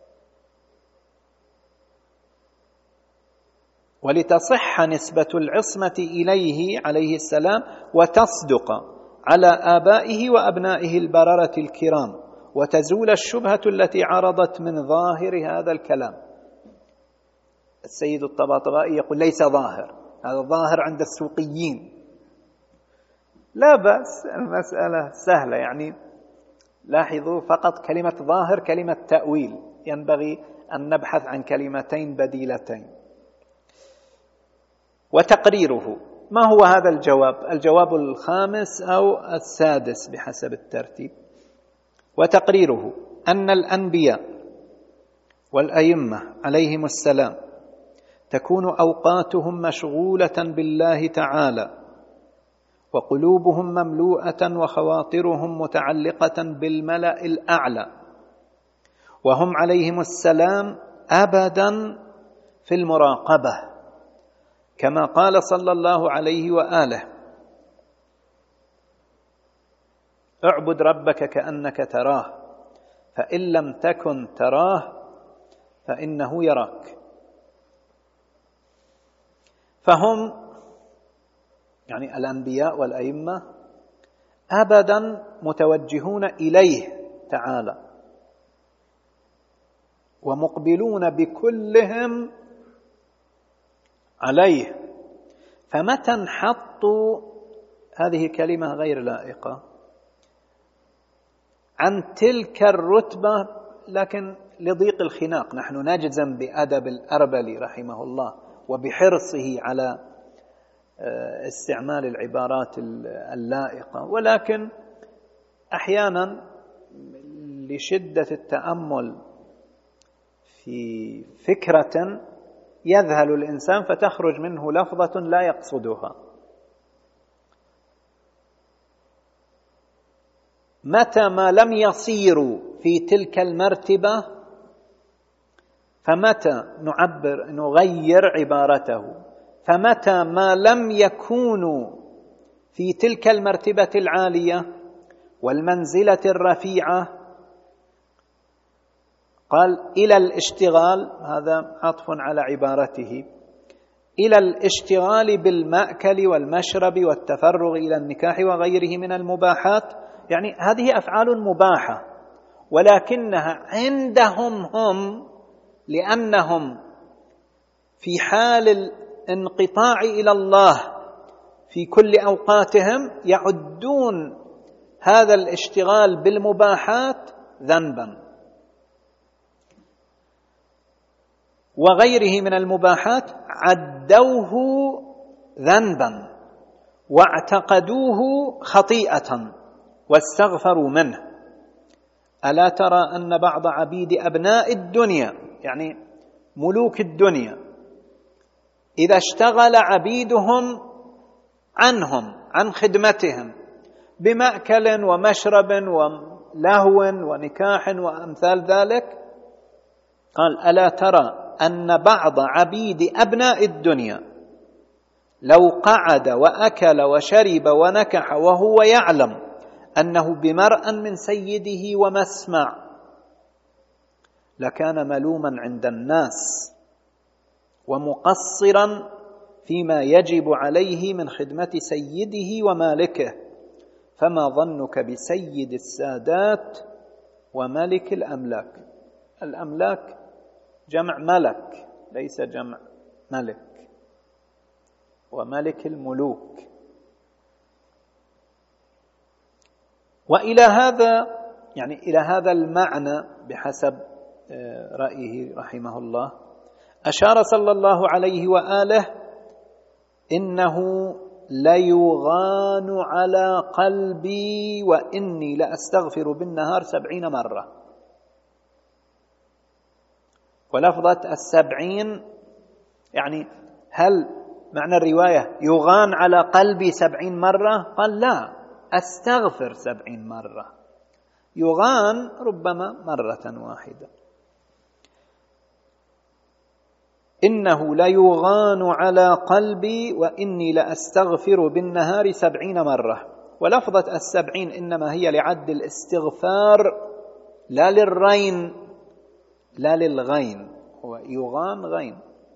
ولتصح نسبة العصمة إليه عليه السلام، وتصدق على آبائه وأبنائه البررة الكرام، وتزول الشبهة التي عرضت من ظاهر هذا الكلام. السيد الطباطبائي يقول ليس ظاهر، هذا ظاهر عند السوقيين. لا بأس، المسألة سهلة. يعني لاحظوا فقط كلمة ظاهر كلمة تأويل، ينبغي أن نبحث عن كلمتين بديلتين. وتقريره، ما هو هذا الجواب؟ الجواب الخامس أو السادس بحسب الترتيب. وتقريره أن الأنبياء والأئمة عليهم السلام تكون أوقاتهم مشغولة بالله تعالى، وقلوبهم مملوءة وخواطرهم متعلقة بالملأ الأعلى، وهم عليهم السلام أبدا في المراقبة، كما قال صلى الله عليه وآله: اعبد ربك كأنك تراه، فإن لم تكن تراه فإنه يراك. فهم يعني الأنبياء والأئمة أبدا متوجهون إليه تعالى، ومقبلون بكلهم عليه. فمتى انحطوا، هذه كلمة غير لائقة، عن تلك الرتبة، لكن لضيق الخناق نحن نجزم بأدب الأربلي رحمه الله وبحرصه على استعمال العبارات اللائقة، ولكن أحيانا لشدة التأمل في فكرة يذهل الإنسان فتخرج منه لفظة لا يقصدها. متى ما لم يصيروا في تلك المرتبة، فمتى نغير عبارته، فمتى ما لم يكونوا في تلك المرتبة العالية والمنزلة الرفيعة، قال إلى الاشتغال، هذا عطف على عبارته، إلى الاشتغال بالمأكل والمشرب والتفرغ إلى النكاح وغيره من المباحات. يعني هذه أفعال مباحة، ولكنها عندهم هم لأنهم في حال الانقطاع إلى الله في كل أوقاتهم يعدون هذا الاشتغال بالمباحات ذنبا، وغيره من المباحات عدوه ذنبا واعتقدوه خطيئة واستغفروا منه. ألا ترى أن بعض عبيد أبناء الدنيا، يعني ملوك الدنيا، إذا اشتغل عبيدهم عنهم عن خدمتهم بمأكل ومشرب ولهو ونكاح وأمثال ذلك، قال: ألا ترى أن بعض عبيد أبناء الدنيا لو قعد وأكل وشرب ونكح وهو يعلم أنه بمرأ من سيده ومسمع لكان ملوما عند الناس ومقصرا فيما يجب عليه من خدمة سيده ومالكه، فما ظنك بسيد السادات وملك الأملاك. الأملاك جمع ملك ليس جمع ملك، وملك الملوك. وإلى هذا يعني إلى هذا المعنى بحسب رأيه رحمه الله أشار صلى الله عليه وآله: إنه ليغان على قلبي وإني لأستغفر بالنهار 70 مرة. ولفظة 70 يعني هل معنى الرواية يغان على قلبي 70 مرة؟ قال لا، أستغفر 70 مرة. يغان ربما مرة واحدة. إنه ليغان على قلبي وإني لأستغفر بالنهار 70 مرة. ولفظة 70 إنما هي لعد الاستغفار لا للرين لا للغين، هو يغان غين.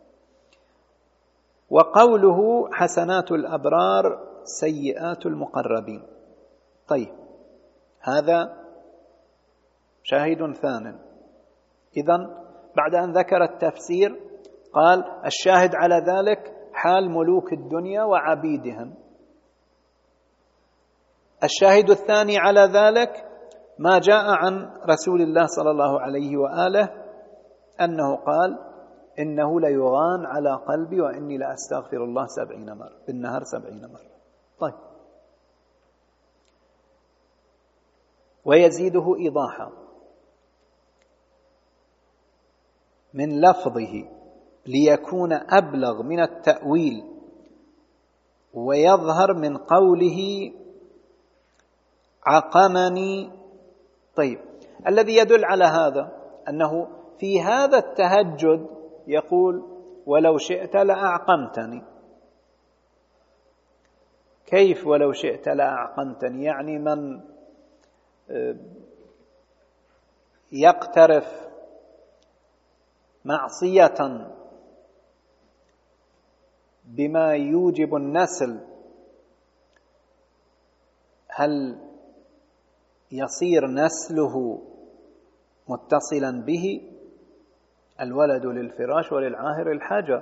وقوله حسنات الأبرار سيئات المقربين. طيب هذا شاهد ثان. إذن بعد أن ذكر التفسير قال الشاهد على ذلك حال ملوك الدنيا وعبيدهم. الشاهد الثاني على ذلك ما جاء عن رسول الله صلى الله عليه وآله أنه قال إنه ليغان على قلبي وإني لأستغفر الله 70 مرة بالنهار 70 مرة. طيب ويزيده إيضاحا من لفظه ليكون أبلغ من التأويل ويظهر من قوله عقمني. طيب الذي يدل على هذا أنه في هذا التهجد يقول ولو شئت لأعقمتني. كيف ولو شئت لأعقمتني؟ يعني من يقترف معصية بما يوجب النسل هل يصير نسله متصلا به؟ الولد للفراش وللعاهر الحجر.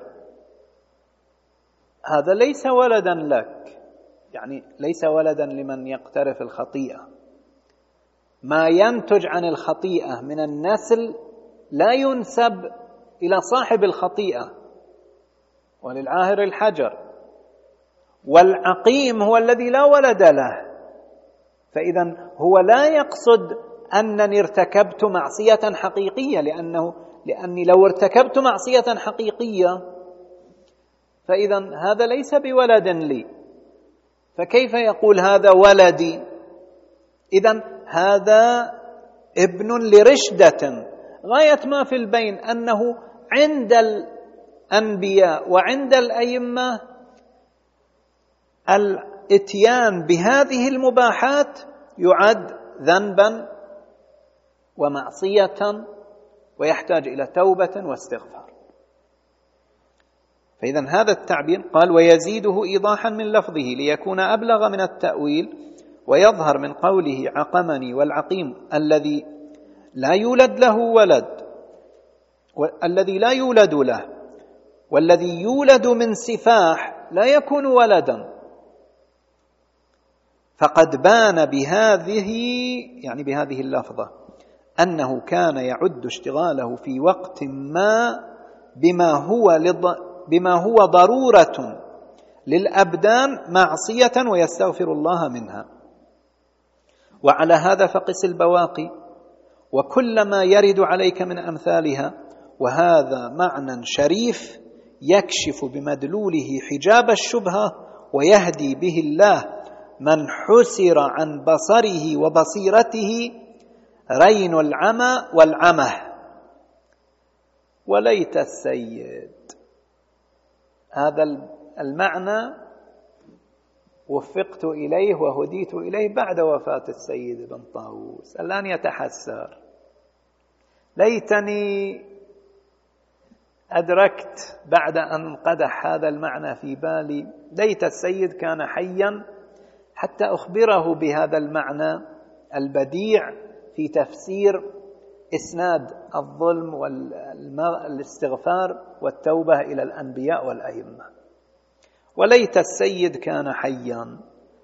هذا ليس ولدا لك، يعني ليس ولدا لمن يقترف الخطيئة. ما ينتج عن الخطيئة من النسل لا ينسب إلى صاحب الخطيئة، وللعاهر الحجر. والعقيم هو الذي لا ولد له، فإذا هو لا يقصد أنني ارتكبت معصية حقيقية، لأني لو ارتكبت معصية حقيقية فإذا هذا ليس بولد لي، فكيف يقول هذا ولدي؟ إذن هذا ابن لرشدة غاية ما في البين أنه عند الأنبياء وعند الأئمة الاتيان بهذه المباحات يعد ذنبا ومعصية ويحتاج إلى توبة واستغفار. فإذا هذا التعبير قال ويزيده إيضاحا من لفظه ليكون أبلغ من التأويل ويظهر من قوله عقمني. والعقيم الذي لا يولد له ولد، والذي لا يولد له، والذي يولد من سفاح لا يكون ولدا. فقد بان بهذه اللفظة أنه كان يعد اشتغاله في وقت ما بما هو ضرورة للأبدان معصية ويستغفر الله منها. وعلى هذا فقس البواقي وكل ما يرد عليك من أمثالها. وهذا معنى شريف يكشف بمدلوله حجاب الشبهة ويهدي به الله من حسر عن بصره وبصيرته رين العمى والعمه. وليت السيد، هذا المعنى وفقت إليه وهديت إليه بعد وفاة السيد بن طاووس. الآن يتحسر ليتني أدركت بعد أن قدح هذا المعنى في بالي، ليت السيد كان حيا حتى أخبره بهذا المعنى البديع في تفسير إسناد الظلم والاستغفار والتوبة إلى الأنبياء والأئمة. وليت السيد كان حيا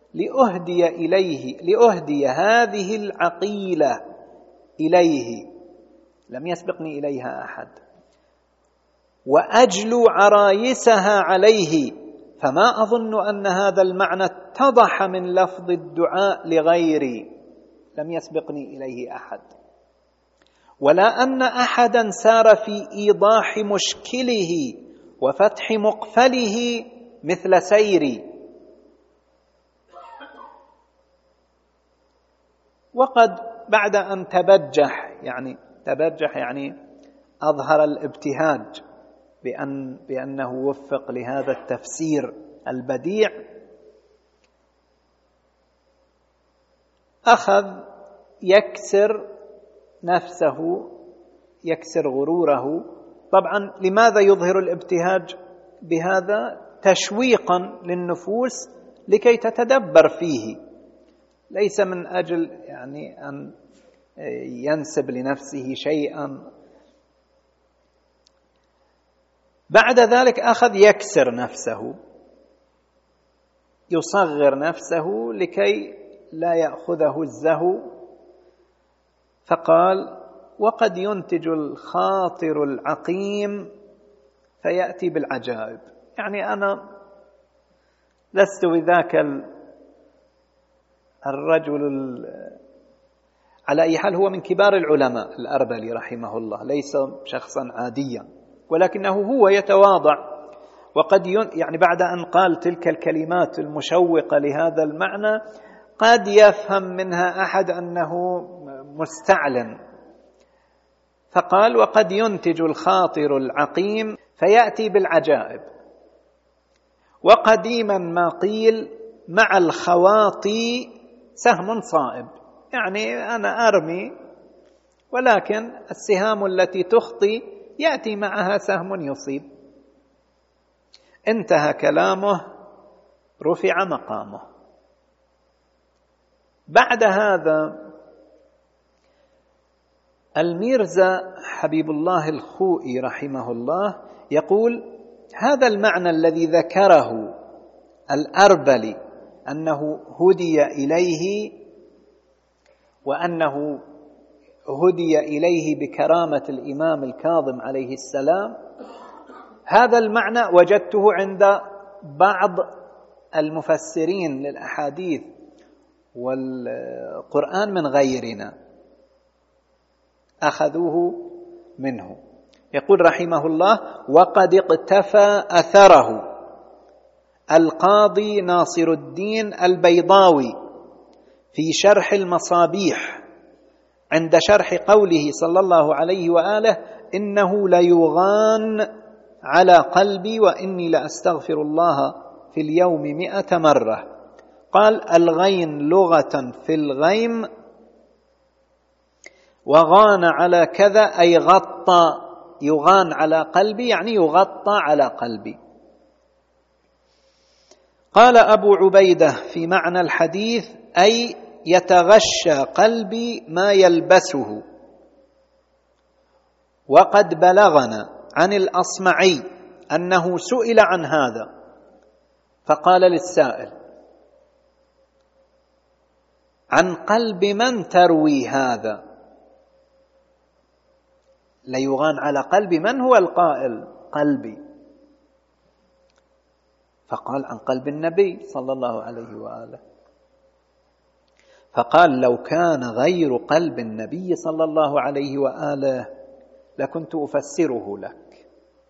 لأهدي هذه العقيلة إليه، لم يسبقني إليها أحد، وأجلو عرايسها عليه. فما أظن أن هذا المعنى اتضح من لفظ الدعاء لغيري، لم يسبقني إليه أحد، ولا أن أحدا سار في إيضاح مشكله وفتح مقفله مثل سيري. وقد بعد أن تبجح يعني أظهر الابتهاج بأنه وفق لهذا التفسير البديع، أخذ يكسر نفسه، يكسر غروره. طبعا لماذا يظهر الابتهاج بهذا؟ تشويقا للنفوس لكي تتدبر فيه، ليس من أجل يعني أن ينسب لنفسه شيئا. بعد ذلك أخذ يكسر نفسه، يصغر نفسه لكي لا يأخذه الزهو، فقال: وقد ينتج الخاطر العقيم فيأتي بالعجائب. يعني أنا لست بذاك الرجل، على أي حال هو من كبار العلماء الأربلي رحمه الله، ليس شخصا عاديا، ولكنه هو يتواضع. وقد يعني بعد أن قال تلك الكلمات المشوقة لهذا المعنى قد يفهم منها أحد أنه مستعلن، فقال: وقد ينتج الخاطر العقيم فيأتي بالعجائب. وقديما ما قيل: مع الخواطي سهم صائب. يعني أنا أرمي، ولكن السهام التي تخطي يأتي معها سهم يصيب. انتهى كلامه، رفع مقامه. بعد هذا الميرزا حبيب الله الخوئي رحمه الله يقول: هذا المعنى الذي ذكره الأربلي أنه هدي إليه، وأنه هدي إليه بكرامة الإمام الكاظم عليه السلام، هذا المعنى وجدته عند بعض المفسرين للأحاديث والقرآن من غيرنا، أخذوه منه. يقول رحمه الله: وقد اقتفى أثره القاضي ناصر الدين البيضاوي في شرح المصابيح عند شرح قوله صلى الله عليه وآله: إنه ليغان على قلبي وإني لأستغفر الله في اليوم 100 مرة. قال: الغين لغة في الغيم، وغان على كذا أي غطى، يغان على قلبي يعني يغطى على قلبي. قال أبو عبيدة في معنى الحديث: أي يتغشى قلبي ما يلبسه. وقد بلغنا عن الأصمعي أنه سئل عن هذا فقال للسائل: عن قلب من تروي هذا؟ ليغان على قلب من؟ هو القائل قلبي. فقال: عن قلب النبي صلى الله عليه وآله. فقال: لو كان غير قلب النبي صلى الله عليه وآله لكنت أفسره لك،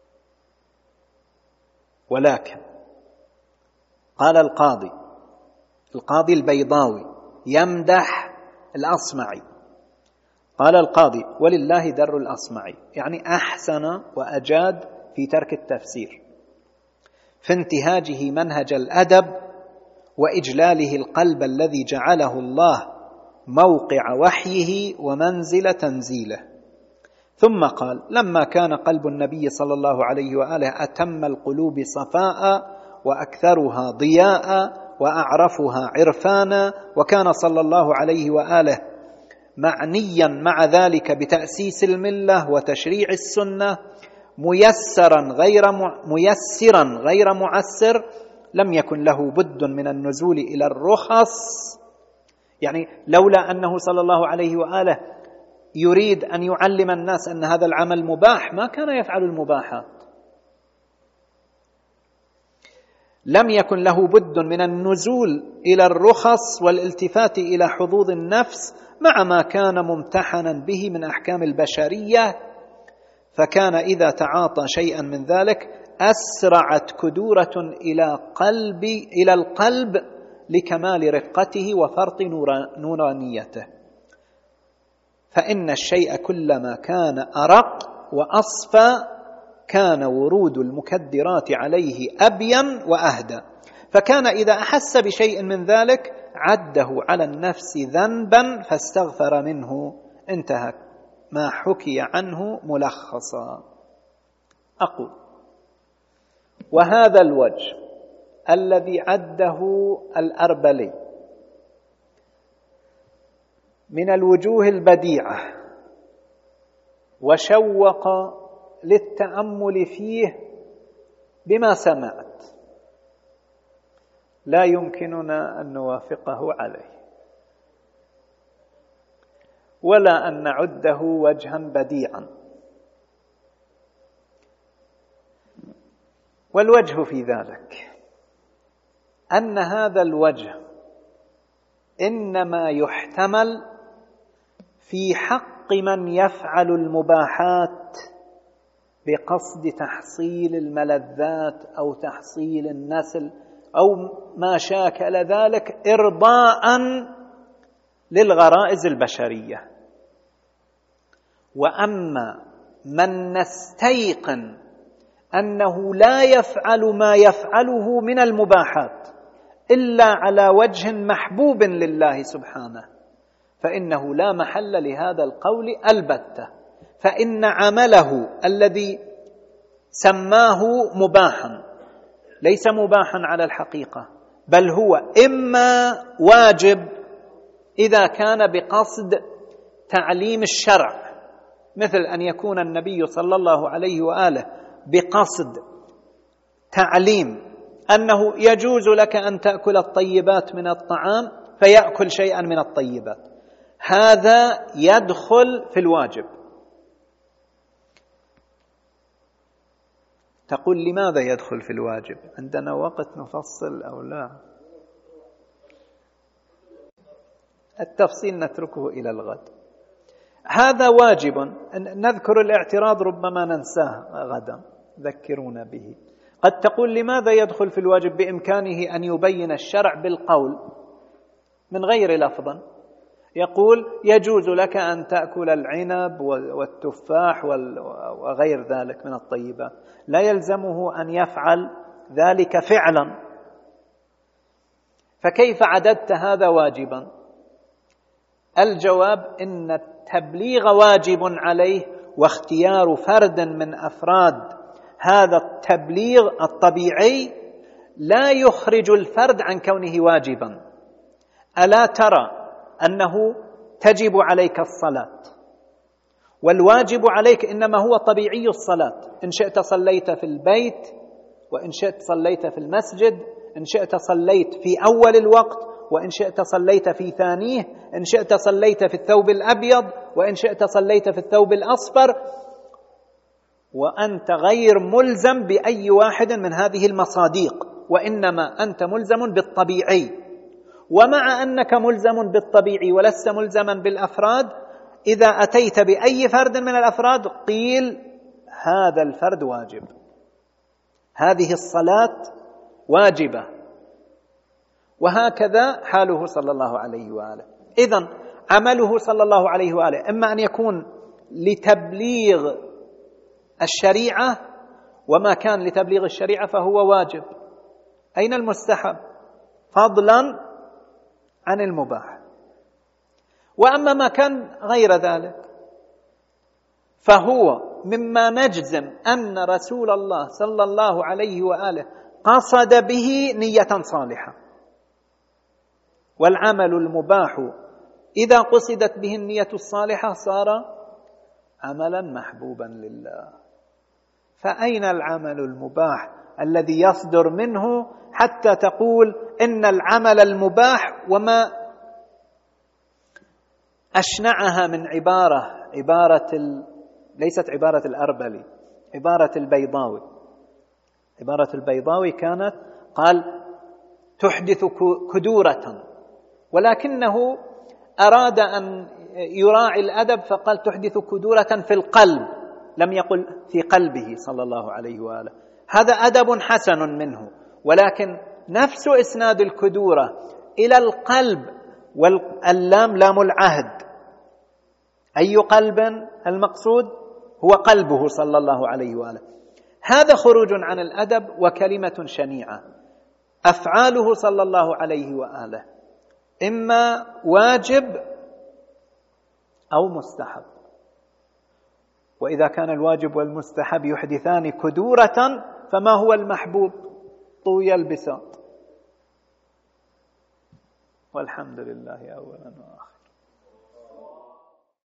ولكن قال القاضي البيضاوي يمدح الأصمعي، قال القاضي: ولله در الأصمعي، يعني أحسن وأجاد في ترك التفسير، في انتهاجه منهج الأدب وإجلاله القلب الذي جعله الله موقع وحيه ومنزل تنزيله. ثم قال: لما كان قلب النبي صلى الله عليه وآله أتم القلوب صفاء وأكثرها ضياء وأعرفها عرفانا، وكان صلى الله عليه وآله معنيا مع ذلك بتأسيس الملة وتشريع السنة، ميسرا غير معسر، لم يكن له بد من النزول إلى الرخص. يعني لولا أنه صلى الله عليه وآله يريد أن يعلم الناس أن هذا العمل مباح ما كان يفعل المباحات. لم يكن له بد من النزول إلى الرخص والالتفات إلى حظوظ النفس مع ما كان ممتحنا به من أحكام البشرية، فكان إذا تعاطى شيئا من ذلك أسرعت كدورة إلى القلب لكمال رقته وفرط نورانيته. فإن الشيء كلما كان أرق وأصفى كان ورود المكدرات عليه أبين وأهدى، فكان إذا أحس بشيء من ذلك عده على النفس ذنبا فاستغفر منه. انتهى ما حكي عنه ملخصا. أقول: وهذا الوجه الذي عده الأربلي من الوجوه البديعة وشوق للتأمل فيه بما سمعت، لا يمكننا أن نوافقه عليه ولا أن نعده وجها بديعا. والوجه في ذلك أن هذا الوجه إنما يحتمل في حق من يفعل المباحات بقصد تحصيل الملذات أو تحصيل النسل أو ما شاكل ذلك إرضاء للغرائز البشرية. وأما من نستيقن أنه لا يفعل ما يفعله من المباحات إلا على وجه محبوب لله سبحانه، فإنه لا محل لهذا القول البتة، فإن عمله الذي سماه مباحا ليس مباحا على الحقيقة، بل هو إما واجب إذا كان بقصد تعليم الشرع، مثل أن يكون النبي صلى الله عليه وآله بقصد تعليم أنه يجوز لك أن تأكل الطيبات من الطعام فيأكل شيئا من الطيبات، هذا يدخل في الواجب. تقول: لماذا يدخل في الواجب؟ عندنا وقت نفصل أو لا؟ التفصيل نتركه إلى الغد. هذا واجب، نذكر الاعتراض ربما ننساه غدا، ذكرونا به. قد تقول: لماذا يدخل في الواجب؟ بإمكانه أن يبين الشرع بالقول من غير لفظ، يقول: يجوز لك أن تأكل العنب والتفاح وغير ذلك من الطيبات، لا يلزمه أن يفعل ذلك فعلا، فكيف عددت هذا واجبا؟ الجواب: إن التبليغ واجب عليه، واختيار فرد من أفراد هذا التبليغ الطبيعي لا يخرج الفرد عن كونه واجبا. ألا ترى أنه تجب عليك الصلاة، والواجب عليك إنما هو طبيعي الصلاة، إن شئت صليت في البيت، وإن شئت صليت في المسجد، إن شئت صليت في أول الوقت، وإن شئت صليت في ثانيه، إن شئت صليت في الثوب الأبيض، وإن شئت صليت في الثوب الأصفر، وأنت غير ملزم بأي واحد من هذه المصاديق، وإنما أنت ملزم بالطبيعي. ومع أنك ملزم بالطبيعي ولست ملزما بالأفراد، إذا أتيت بأي فرد من الأفراد قيل: هذا الفرد واجب، هذه الصلاة واجبة. وهكذا حاله صلى الله عليه وآله. إذن عمله صلى الله عليه وآله إما أن يكون لتبليغ الشريعة، وما كان لتبليغ الشريعة فهو واجب. أين المستحب؟ فضلا عن المباح. وأما ما كان غير ذلك فهو مما نجزم أن رسول الله صلى الله عليه وآله قصد به نية صالحة. والعمل المباح إذا قصدت به النية الصالحة صار عملا محبوبا لله. فأين العمل المباح الذي يصدر منه حتى تقول إن العمل المباح وما أشنعها من ليست عبارة الأربلي، عبارة البيضاوي. عبارة البيضاوي كانت قال: تحدث كدورة، ولكنه أراد أن يراعي الأدب فقال: تحدث كدورة في القلب، لم يقل في قلبه صلى الله عليه وآله. هذا أدب حسن منه، ولكن نفس إسناد الكدورة إلى القلب، واللام لام العهد، أي قلب المقصود؟ هو قلبه صلى الله عليه وآله. هذا خروج عن الأدب وكلمة شنيعة. أفعاله صلى الله عليه وآله إما واجب أو مستحب. وإذا كان الواجب والمستحب يحدثان كدورة فما هو المحبوب؟ طوي البساط. والحمد لله أولا وآخرا.